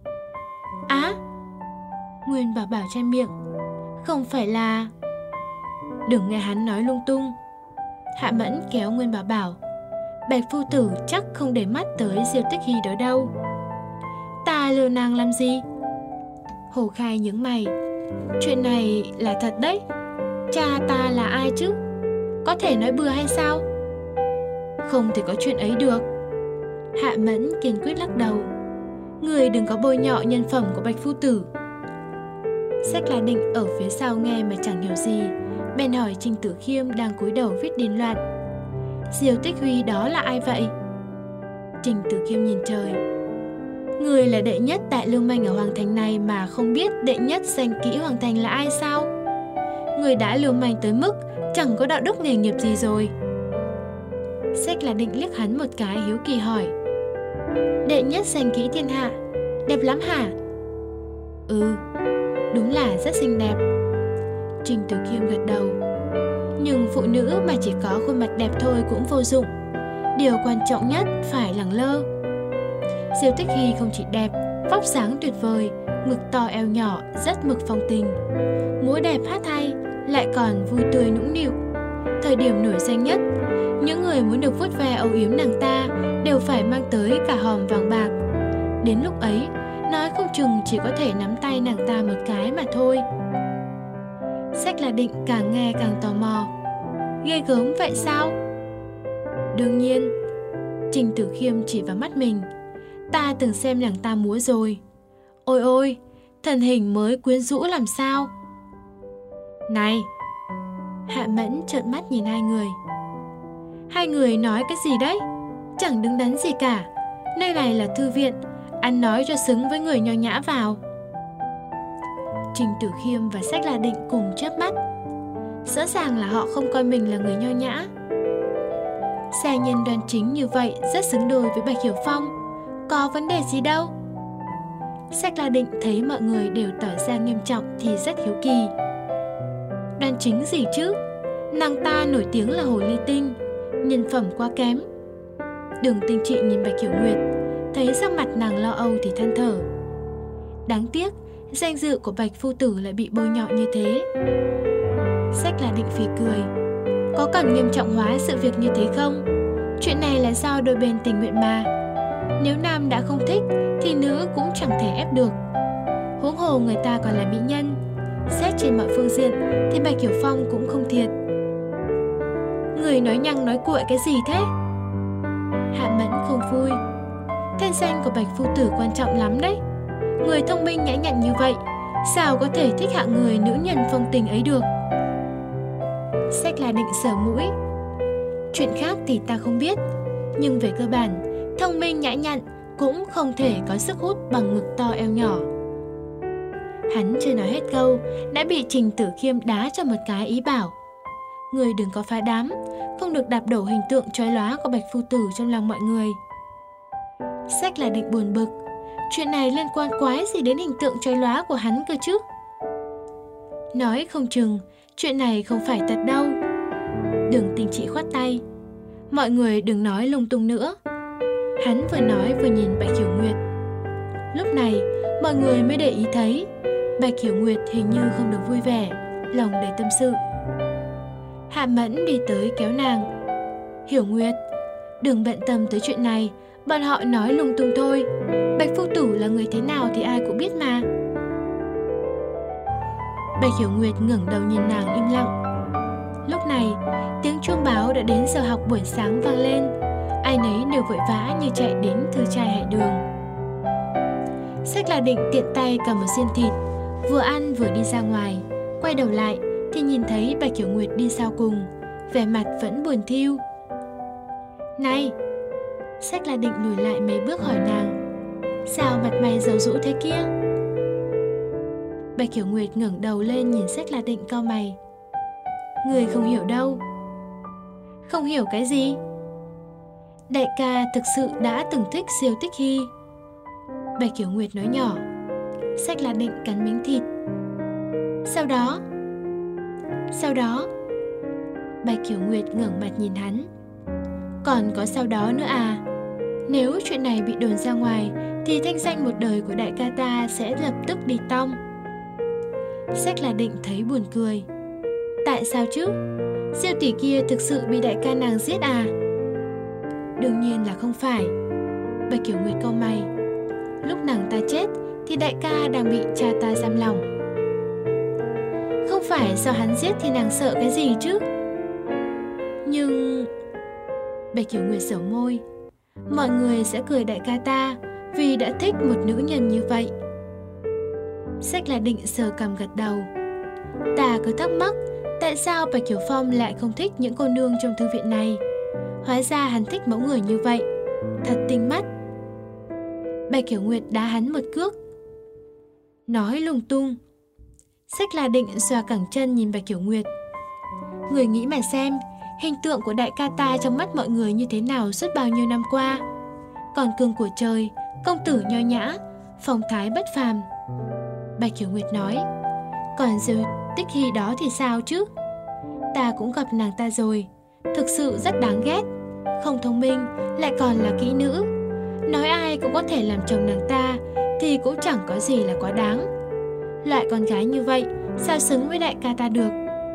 Á! Nguyên Bảo Bảo che miệng. Không phải là... Đừng nghe hắn nói lung tung. Hạ Mẫn kéo Nguyên Bảo Bảo. Bạch Phu Tử chắc không để mắt tới Diêu Tích Hy đó đâu. Ta lừa nàng làm gì? Hồ Khai nhướng mày. Chuyện này là thật đấy. Cha ta là ai chứ? Có thể nói bừa hay sao? Không thể có chuyện ấy được. Hạ Mẫn kiên quyết lắc đầu. Người đừng có bôi nhọ nhân phẩm của Bạch Phu Tử. Sách La Định ở phía sau nghe mà chẳng hiểu gì, bèn hỏi Trình Tử Khiêm đang cúi đầu viết điên loạn. Diêu Tích Huy đó là ai vậy? Trình Tử Khiêm nhìn trời. Người là đệ nhất đại lưu manh ở Hoàng Thành này mà không biết đệ nhất danh kỹ Hoàng Thành là ai sao? Người đã lưu manh tới mức chẳng có đạo đức nghề nghiệp gì rồi. Sách La Định liếc hắn một cái hiếu kỳ hỏi. Đệ nhất danh kỹ thiên hạ, đẹp lắm hả? Ừ, đúng là rất xinh đẹp. Trình Tử Khiêm gật đầu. Nhưng phụ nữ mà chỉ có khuôn mặt đẹp thôi cũng vô dụng. Điều quan trọng nhất phải lẳng lơ. Diêu Tích Hy không chỉ đẹp, vóc dáng tuyệt vời, ngực to eo nhỏ, rất mực phong tình. Múa đẹp hát hay, lại còn vui tươi nũng nịu. Thời điểm nổi danh nhất, những người muốn được vuốt ve âu yếm nàng ta đều phải mang tới cả hòm vàng bạc. Đến lúc ấy, nói không chừng chỉ có thể nắm tay nàng ta một cái mà thôi. Sách La Định càng nghe càng tò mò. Ghê gớm vậy sao? Đương nhiên. Trình Tử Khiêm chỉ vào mắt mình. Ta từng xem nàng ta múa rồi. Ôi ôi, thân hình mới quyến rũ làm sao? Này! Hạ Mẫn trợn mắt nhìn hai người. Hai người nói cái gì đấy? Chẳng đứng đắn gì cả. Nơi này là thư viện, ăn nói cho xứng với người nho nhã vào. Trình Tử Khiêm và Sách La Định cùng chớp mắt. Rõ ràng là họ không coi mình là người nho nhã. Xe nhân đoan chính như vậy rất xứng đôi với Bạch Hiểu Phong. Có vấn đề gì đâu. Sách La Định thấy mọi người đều tỏ ra nghiêm trọng thì rất hiếu kỳ. Đoan chính gì chứ? Nàng ta nổi tiếng là hồ ly tinh, nhân phẩm quá kém. Đường Tinh Trị nhìn Bạch Hiểu Nguyệt, thấy sắc mặt nàng lo âu thì than thở. Đáng tiếc, danh dự của Bạch Phu Tử lại bị bôi nhọ như thế. Sách La Định phì cười. Có cần nghiêm trọng hóa sự việc như thế không? Chuyện này là do đôi bên tình nguyện mà. Nếu nam đã không thích thì nữ cũng chẳng thể ép được. Huống hồ người ta còn là mỹ nhân. Xét trên mọi phương diện thì Bạch Hiểu Phong cũng không thiệt. Người nói nhăng nói cuội cái gì thế? Hạ Mẫn không vui. Thanh danh của Bạch Phu Tử quan trọng lắm đấy. Người thông minh nhã nhặn như vậy, sao có thể thích hạng người nữ nhân phong tình ấy được? Sách La Định sờ mũi. Chuyện khác thì ta không biết, nhưng về cơ bản, thông minh nhã nhặn cũng không thể có sức hút bằng ngực to eo nhỏ. Hắn chưa nói hết câu, đã bị Trình Tử Khiêm đá cho một cái ý bảo. Người đừng có phá đám, không được đạp đổ hình tượng chói lóa của Bạch Phu Tử trong lòng mọi người. Sách La Định buồn bực. Chuyện này liên quan quái gì đến hình tượng chói lóa của hắn cơ chứ? Nói không chừng, chuyện này không phải thật đâu. Đường Tinh Trị khoát tay. Mọi người đừng nói lung tung nữa. Hắn vừa nói vừa nhìn Bạch Hiểu Nguyệt. Lúc này mọi người mới để ý thấy Bạch Hiểu Nguyệt hình như không được vui vẻ, lòng đầy tâm sự. Hạ Mẫn đi tới kéo nàng. Hiểu Nguyệt, đừng bận tâm tới chuyện này, bọn họ nói lung tung thôi. Bạch phu tử là người thế nào thì ai cũng biết mà. Bạch Hiểu Nguyệt ngẩng đầu nhìn nàng im lặng. Lúc này tiếng chuông báo đã đến giờ học buổi sáng vang lên. Ai nấy đều vội vã như chạy đến thư trai hải đường. Sách là định tiện tay cầm một xiên thịt, vừa ăn vừa đi ra ngoài. Quay đầu lại thì nhìn thấy Bạch Hiểu Nguyệt đi sau cùng, vẻ mặt vẫn buồn thiu. Này! Sách là định lùi lại mấy bước hỏi nàng. Sao mặt mày rầu rũ thế kia? Bạch Hiểu Nguyệt ngẩng đầu lên nhìn Sách là định cau mày. Người không hiểu đâu. Không hiểu cái gì? Đại ca thực sự đã từng thích Siêu Tích Hy. Bạch Hiểu Nguyệt nói nhỏ. Sách là định cắn miếng thịt. Sau đó Sau đó Bạch Hiểu Nguyệt ngẩng mặt nhìn hắn. Còn có sau đó nữa à? Nếu chuyện này bị đồn ra ngoài thì thanh danh một đời của đại ca ta sẽ lập tức đi tong. Sách là định thấy buồn cười. Tại sao chứ? Siêu tỷ kia thực sự bị đại ca nàng giết à? Đương nhiên là không phải. Bạch Hiểu Nguyệt cau mày. Lúc nàng ta chết thì đại ca đang bị cha ta giam lòng. Không phải do hắn giết thì nàng sợ cái gì chứ? Nhưng... Bạch Hiểu Nguyệt xấu môi. Mọi người sẽ cười đại ca ta vì đã thích một nữ nhân như vậy. Sách là định sờ cằm gật đầu. Ta cứ thắc mắc tại sao Bạch Hiểu Phong lại không thích những cô nương trong thư viện này. Hóa ra hắn thích mẫu người như vậy. Thật tinh mắt. Bạch Hiểu Nguyệt đá hắn một cước. Nói lung tung. Sách là định xòa cẳng chân nhìn Bạch Hiểu Nguyệt. Người nghĩ mà xem, hình tượng của đại ca ta trong mắt mọi người như thế nào suốt bao nhiêu năm qua. Còn cương của trời, công tử nho nhã, phong thái bất phàm. Bạch Hiểu Nguyệt nói. Còn Diêu Tích Hy đó thì sao chứ? Ta cũng gặp nàng ta rồi, thực sự rất đáng ghét. Không thông minh, lại còn là kỹ nữ. Nói ai cũng có thể làm chồng nàng ta thì cũng chẳng có gì là quá đáng. Loại con gái như vậy sao xứng với đại ca ta được?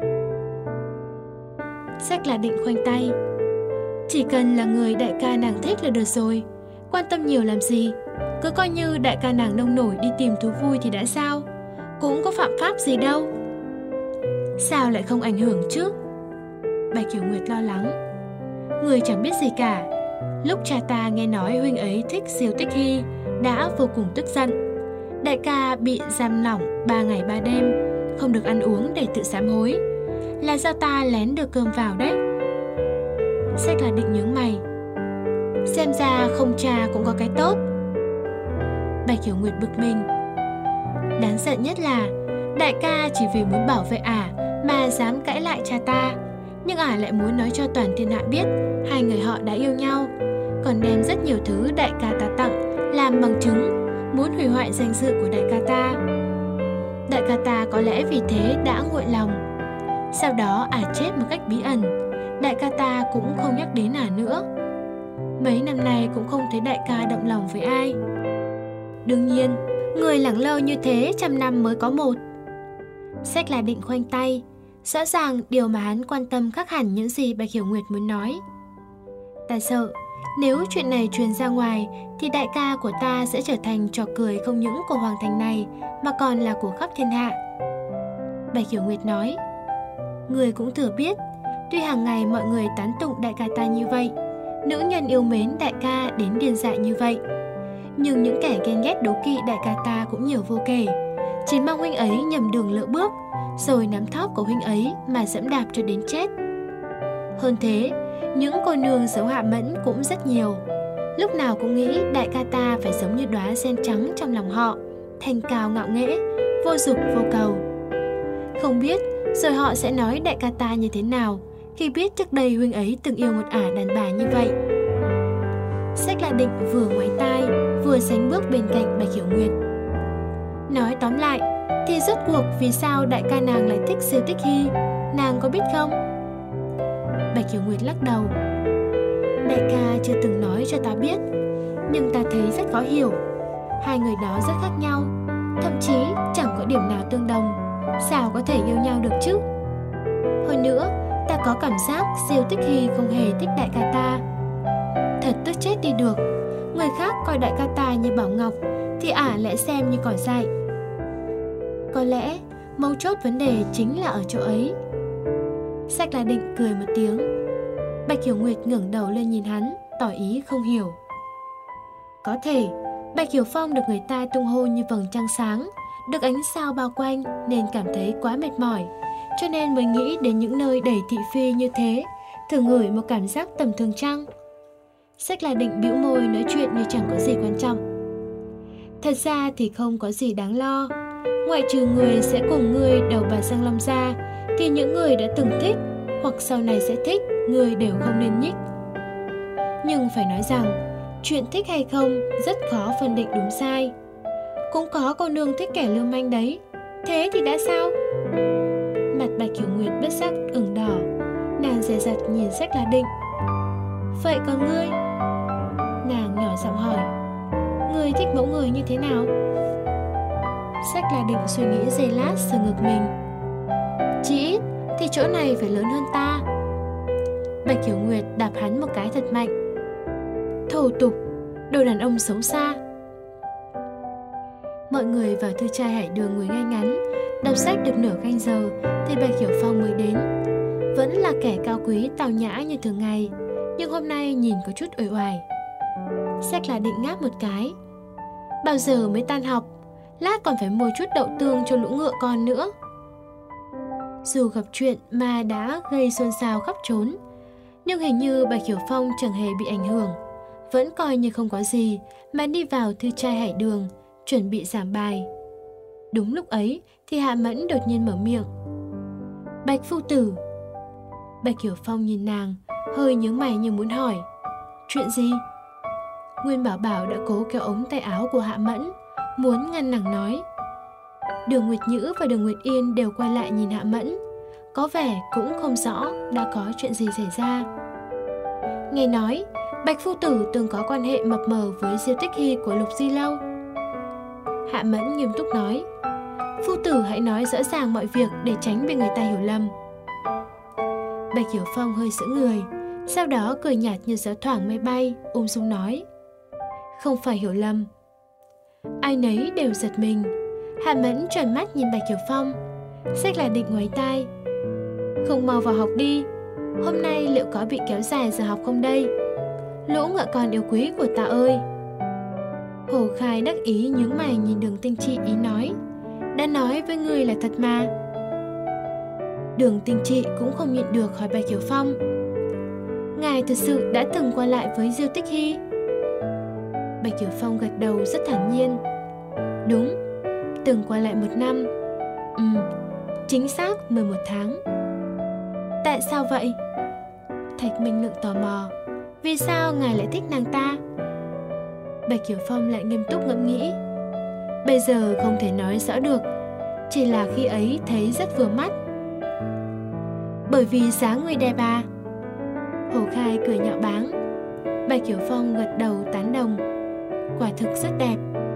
Sách là định khoanh tay. Chỉ cần là người đại ca nàng thích là được rồi. Quan tâm nhiều làm gì? Cứ coi như đại ca nàng nông nổi đi tìm thú vui thì đã sao? Cũng có phạm pháp gì đâu. Sao lại không ảnh hưởng chứ? Bạch Hiểu Nguyệt lo lắng. Người chẳng biết gì cả. Lúc cha ta nghe nói huynh ấy thích Siêu Tích Hy đã vô cùng tức giận. Đại ca bị giam lỏng ba ngày ba đêm, không được ăn uống để tự sám hối. Là do ta lén đưa cơm vào đấy. Sách là định nhướng mày. Xem ra không cha cũng có cái tốt. Bạch Hiểu Nguyệt bực mình. Đáng giận nhất là đại ca chỉ vì muốn bảo vệ ả mà dám cãi lại cha ta. Nhưng ả lại muốn nói cho toàn thiên hạ biết hai người họ đã yêu nhau. Còn đem rất nhiều thứ đại ca ta tặng làm bằng chứng, muốn hủy hoại danh dự của đại ca ta. Đại ca ta có lẽ vì thế đã nguội lòng. Sau đó ả chết một cách bí ẩn. Đại ca ta cũng không nhắc đến ả nữa. Mấy năm nay cũng không thấy đại ca động lòng với ai. Đương nhiên, người lẳng lơ như thế trăm năm mới có một. Sách là định khoanh tay. Rõ ràng điều mà hắn quan tâm khác hẳn những gì Bạch Hiểu Nguyệt muốn nói. Ta sợ nếu chuyện này truyền ra ngoài thì đại ca của ta sẽ trở thành trò cười không những của hoàng thành này mà còn là của khắp thiên hạ. Bạch Hiểu Nguyệt nói. Người cũng thừa biết, tuy hàng ngày mọi người tán tụng đại ca ta như vậy, nữ nhân yêu mến đại ca đến điên dại như vậy, nhưng những kẻ ghen ghét đố kỵ đại ca ta cũng nhiều vô kể. Chỉ mong huynh ấy nhầm đường lỡ bước, rồi nắm thóp của huynh ấy mà dẫm đạp cho đến chết. Hơn thế, những cô nương xấu Hạ Mẫn cũng rất nhiều. Lúc nào cũng nghĩ đại ca ta phải giống như đóa sen trắng trong lòng họ, thanh cao ngạo nghễ, vô dục vô cầu. Không biết rồi họ sẽ nói đại ca ta như thế nào khi biết trước đây huynh ấy từng yêu một ả đàn bà như vậy. Sách là định vừa ngoáy tai vừa sánh bước bên cạnh Bạch Hiểu Nguyệt. Nói tóm lại thì rốt cuộc vì sao đại ca nàng lại thích Siêu Tích Hy, nàng có biết không? Bạch Hiểu Nguyệt lắc đầu. Đại ca chưa từng nói cho ta biết, nhưng ta thấy rất khó hiểu. Hai người đó rất khác nhau, thậm chí chẳng có điểm nào tương đồng. Sao có thể yêu nhau được chứ? Hơn nữa, ta có cảm giác Diêu Tích Hy không hề thích đại ca ta. Thật tức chết đi được. Người khác coi đại ca ta như bảo ngọc, thì ả lại xem như cỏ dại. Có lẽ mấu chốt vấn đề chính là ở chỗ ấy. Sách La Định cười một tiếng. Bạch Hiểu Nguyệt ngẩng đầu lên nhìn hắn, tỏ ý không hiểu. Có thể Bạch Hiểu Phong được người ta tung hô như vầng trăng sáng, được ánh sao bao quanh nên cảm thấy quá mệt mỏi, cho nên mới nghĩ đến những nơi đầy thị phi như thế, thử ngửi một cảm giác tầm thường chăng. Sách La Định bĩu môi nói chuyện như chẳng có gì quan trọng. Thật ra thì không có gì đáng lo. Ngoại trừ người sẽ cùng ngươi đầu bà Giang Long ra, thì những người đã từng thích hoặc sau này sẽ thích người đều không nên nhích. Nhưng phải nói rằng chuyện thích hay không rất khó phân định đúng sai. Cũng có cô nương thích kẻ lưu manh đấy, thế thì đã sao? Mặt Bạch Hiểu Nguyệt bất giác ửng đỏ. Nàng dè dặt nhìn Sách La Định. Vậy còn ngươi? Nàng nhỏ giọng hỏi. Ngươi thích mẫu người như thế nào? Sách La Định suy nghĩ giây lát rồi ngực mình. Chỉ ít thì chỗ này phải lớn hơn ta. Bạch Hiểu Nguyệt đạp hắn một cái thật mạnh. Thô tục, đồ đàn ông xấu xa. Mọi người vào thư trai Hải Đường ngồi ngay ngắn, đọc sách được nửa canh giờ thì Bạch Hiểu Phong mới đến. Vẫn là kẻ cao quý tào nhã như thường ngày, nhưng hôm nay nhìn có chút uể oải. Sách La Định ngáp một cái. Bao giờ mới tan học? Lát còn phải mua chút đậu tương cho lũ ngựa con nữa. Dù gặp chuyện mà đã gây xôn xao khắp trốn, nhưng hình như Bạch Hiểu Phong chẳng hề bị ảnh hưởng, vẫn coi như không có gì mà đi vào thư trai Hải Đường, chuẩn bị giảng bài. Đúng lúc ấy thì Hạ Mẫn đột nhiên mở miệng. Bạch phu tử. Bạch Hiểu Phong nhìn nàng, hơi nhướng mày như muốn hỏi. Chuyện gì? Nguyên Bảo Bảo đã cố kéo ống tay áo của Hạ Mẫn, muốn ngăn nàng nói. Đường Nguyệt Nhữ và Đường Nguyệt Yên đều quay lại nhìn Hạ Mẫn, có vẻ cũng không rõ đã có chuyện gì xảy ra. Nghe nói Bạch phu tử từng có quan hệ mập mờ với Diêu Tích Hy của Lục Di Lâu. Hạ Mẫn nghiêm túc nói. Phu tử hãy nói rõ ràng mọi việc để tránh bị người ta hiểu lầm. Bạch Hiểu Phong hơi sững người, sau đó cười nhạt như gió thoảng mây bay, ung dung nói. Không phải hiểu lầm. Ai nấy đều giật mình. Hạ Mẫn tròn mắt nhìn Bạch Hiểu Phong. Sách La Định ngoáy tai. Không mau vào học đi. Hôm nay liệu có bị kéo dài giờ học không đây? Lũ ngựa con yêu quý của ta ơi. Hồ Khai đắc ý nhướng mày nhìn Đường Tinh Trị ý nói. Đã nói với ngươi là thật mà. Đường Tinh Trị cũng không nhịn được hỏi Bạch Hiểu Phong. Ngài thật sự đã từng qua lại với Diêu Tích Hy? Bạch Hiểu Phong gật đầu rất thản nhiên. Đúng, từng qua lại một năm. Ừ, chính xác mười một tháng. Tại sao vậy? Thạch Minh Lượng tò mò. Vì sao ngài lại thích nàng ta? Bạch Hiểu Phong lại nghiêm túc ngẫm nghĩ. Bây giờ không thể nói rõ được, chỉ là khi ấy thấy rất vừa mắt. Bởi vì dáng người đẹp à? Hồ Khai cười nhạo báng. Bạch Hiểu Phong gật đầu tán đồng. Quả thực rất đẹp.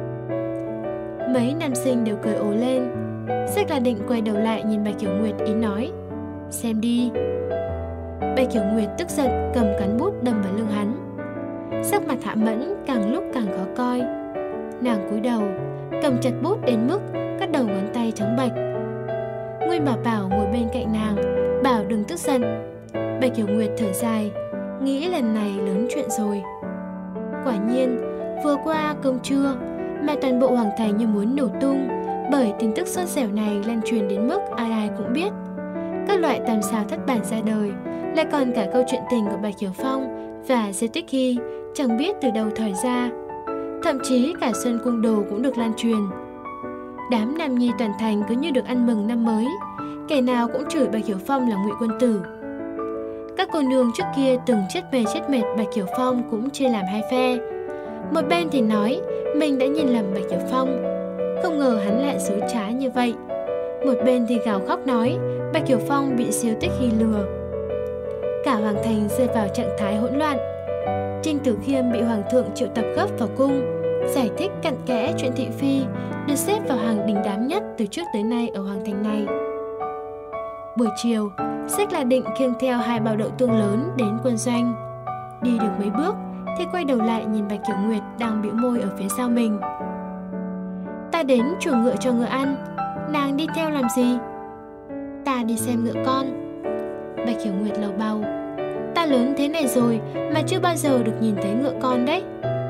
Mấy nam sinh đều cười ồ lên. Sách La Định quay đầu lại nhìn Bạch Hiểu Nguyệt ý nói. Xem đi. Bạch Hiểu Nguyệt tức giận cầm cán bút đâm vào lưng hắn. Sắc mặt Hạ Mẫn càng lúc càng khó coi. Nàng cúi đầu, cầm chặt bút đến mức các đầu ngón tay trắng bệch. Nguyên Bảo Bảo ngồi bên cạnh nàng, bảo đừng tức giận. Bạch Hiểu Nguyệt thở dài, nghĩ lần này lớn chuyện rồi. Quả nhiên, vừa qua cơm trưa mà toàn bộ Hoàng Thành như muốn nổ tung, bởi tin tức sốt dẻo này lan truyền đến mức ai ai cũng biết. Các loại tam sao thất bản ra đời, lại còn cả câu chuyện tình của Bạch Hiểu Phong và Diêu Tích Hy chẳng biết từ đâu thòi ra. Thậm chí cả Xuân Cung Đồ cũng được lan truyền. Đám nam nhi toàn thành cứ như được ăn mừng năm mới, kẻ nào cũng chửi Bạch Hiểu Phong là ngụy quân tử. Các cô nương trước kia từng chết mệt chết mệt Bạch Hiểu Phong cũng chia làm hai phe. Một bên thì nói mình đã nhìn lầm Bạch Hiểu Phong, không ngờ hắn lại dối trá như vậy. Một bên thì gào khóc nói Bạch Hiểu Phong bị Diêu Tích Hy lừa. Cả hoàng thành rơi vào trạng thái hỗn loạn. Trinh Tử Khiêm bị hoàng thượng triệu tập gấp vào cung, giải thích cặn kẽ chuyện thị phi, được xếp vào hàng đình đám nhất từ trước tới nay ở hoàng thành này. Buổi chiều, Xách La Định khiêng theo hai bao đậu tương lớn đến quân doanh. Đi được mấy bước thì quay đầu lại nhìn Bạch Kiểu Nguyệt đang bĩu môi ở phía sau mình. Ta đến chuồng ngựa cho ngựa ăn, nàng đi theo làm gì? Ta đi xem ngựa con. Bạch Kiểu Nguyệt lầu bầu. Ta lớn thế này rồi mà chưa bao giờ được nhìn thấy ngựa con đấy.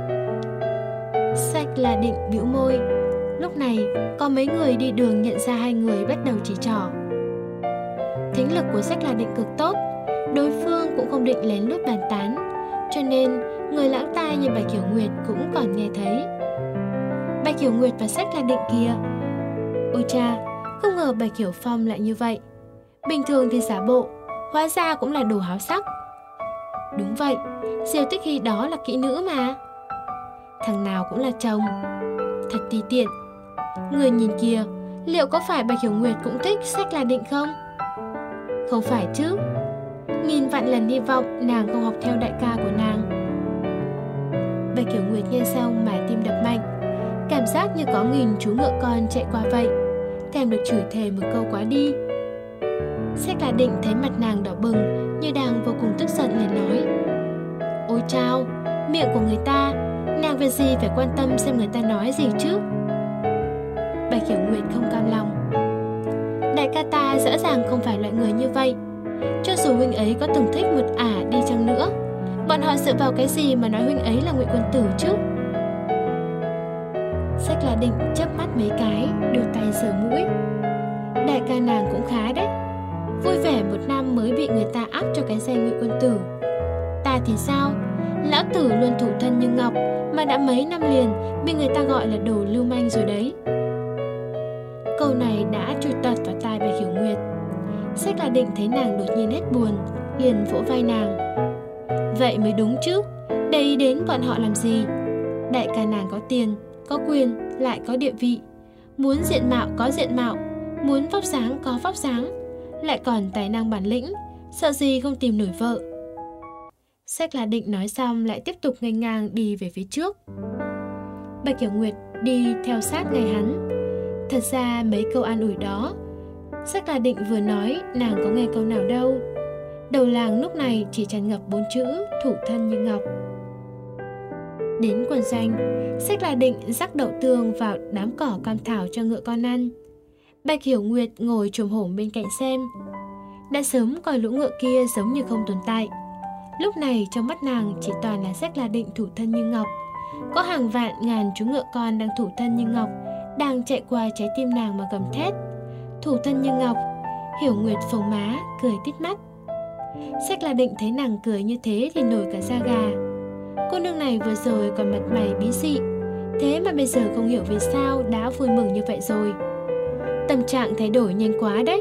Xách La Định bĩu môi. Lúc này có mấy người đi đường nhận ra hai người bắt đầu chỉ trỏ. Thính lực của Xách La Định cực tốt, đối phương cũng không định lén lút bàn tán, cho nên người lãng tai như Bạch Kiểu Nguyệt cũng còn nghe thấy. Bạch Kiểu Nguyệt và Xách La Định kìa. Ôi cha, không ngờ Bạch Kiểu Phong lại như vậy. Bình thường thì giả bộ, hóa ra cũng là đồ háo sắc. Đúng vậy, Diêu Tích Hy đó là kỹ nữ mà. Thằng nào cũng là chồng. Thật ti tiện. Người nhìn kìa, liệu có phải Bạch Hiểu Nguyệt cũng thích Xách La Định không? Không phải chứ. Nghìn vạn lần hy vọng nàng không học theo đại ca của nàng. Bạch Hiểu Nguyệt nghe xong mà tim đập mạnh, cảm giác như có nghìn chú ngựa con chạy qua vậy, kèm được chửi thề một câu quá đi. Xách La Định thấy mặt nàng đỏ bừng, như đang vô cùng tức giận liền nói: Ôi chao, miệng của người ta, nàng việc gì phải quan tâm xem người ta nói gì chứ? Bạch Hiểu Nguyệt không cam lòng. Đại ca ta rõ ràng không phải loại người như vậy. Cho dù huynh ấy có từng thích một ả đi chăng nữa, bọn họ dựa vào cái gì mà nói huynh ấy là ngụy quân tử chứ? Xách La Định chớp mắt mấy cái, đưa tay sờ mũi. Đại ca nàng cũng khá đấy, vui vẻ một năm mới bị người ta áp cho cái danh ngụy quân tử. Ta thì sao? Lão tử luôn thủ thân như ngọc, mà đã mấy năm liền bị người ta gọi là đồ lưu manh rồi đấy. Câu này đã chui tọt vào tai Bạch Hiểu Nguyệt. Xách La Định thấy nàng đột nhiên hết buồn, liền vỗ vai nàng. Vậy mới đúng chứ, để ý đến bọn họ làm gì? Đại ca nàng có tiền, có quyền, lại có địa vị, muốn diện mạo có diện mạo, muốn vóc dáng có vóc dáng, lại còn tài năng bản lĩnh, sợ gì không tìm nổi vợ. Xách La Định nói xong lại tiếp tục nghênh ngang đi về phía trước. Bạch Hiểu Nguyệt đi theo sát ngay hắn. Thật ra mấy câu an ủi đó, Xách La Định vừa nói nàng có nghe câu nào đâu. Đầu làng lúc này chỉ tràn ngập bốn chữ thủ thân như ngọc. Đến quân doanh, Xách La Định rắc đậu tương vào đám cỏ cam thảo cho ngựa con ăn. Bạch Hiểu Nguyệt ngồi chồm hổm bên cạnh xem. Đã sớm coi lũ ngựa kia giống như không tồn tại. Lúc này trong mắt nàng chỉ toàn là Xách La Định thủ thân như ngọc. Có hàng vạn ngàn chú ngựa con đang thủ thân như ngọc, đang chạy qua trái tim nàng mà gầm thét. Thủ thân như ngọc. Hiểu Nguyệt phồng má, cười tít mắt. Xách La Định thấy nàng cười như thế thì nổi cả da gà. Cô nương này vừa rồi còn mặt mày bí dị, thế mà bây giờ không hiểu vì sao đã vui mừng như vậy rồi. Tâm trạng thay đổi nhanh quá đấy.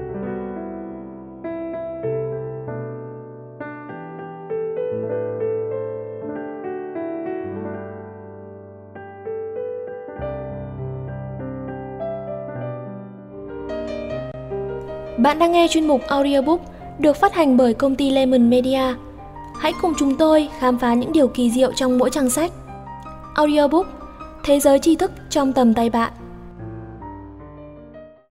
Bạn đang nghe chuyên mục audiobook được phát hành bởi công ty Lemon Media. Hãy cùng chúng tôi khám phá những điều kỳ diệu trong mỗi trang sách. Audiobook, thế giới tri thức trong tầm tay bạn.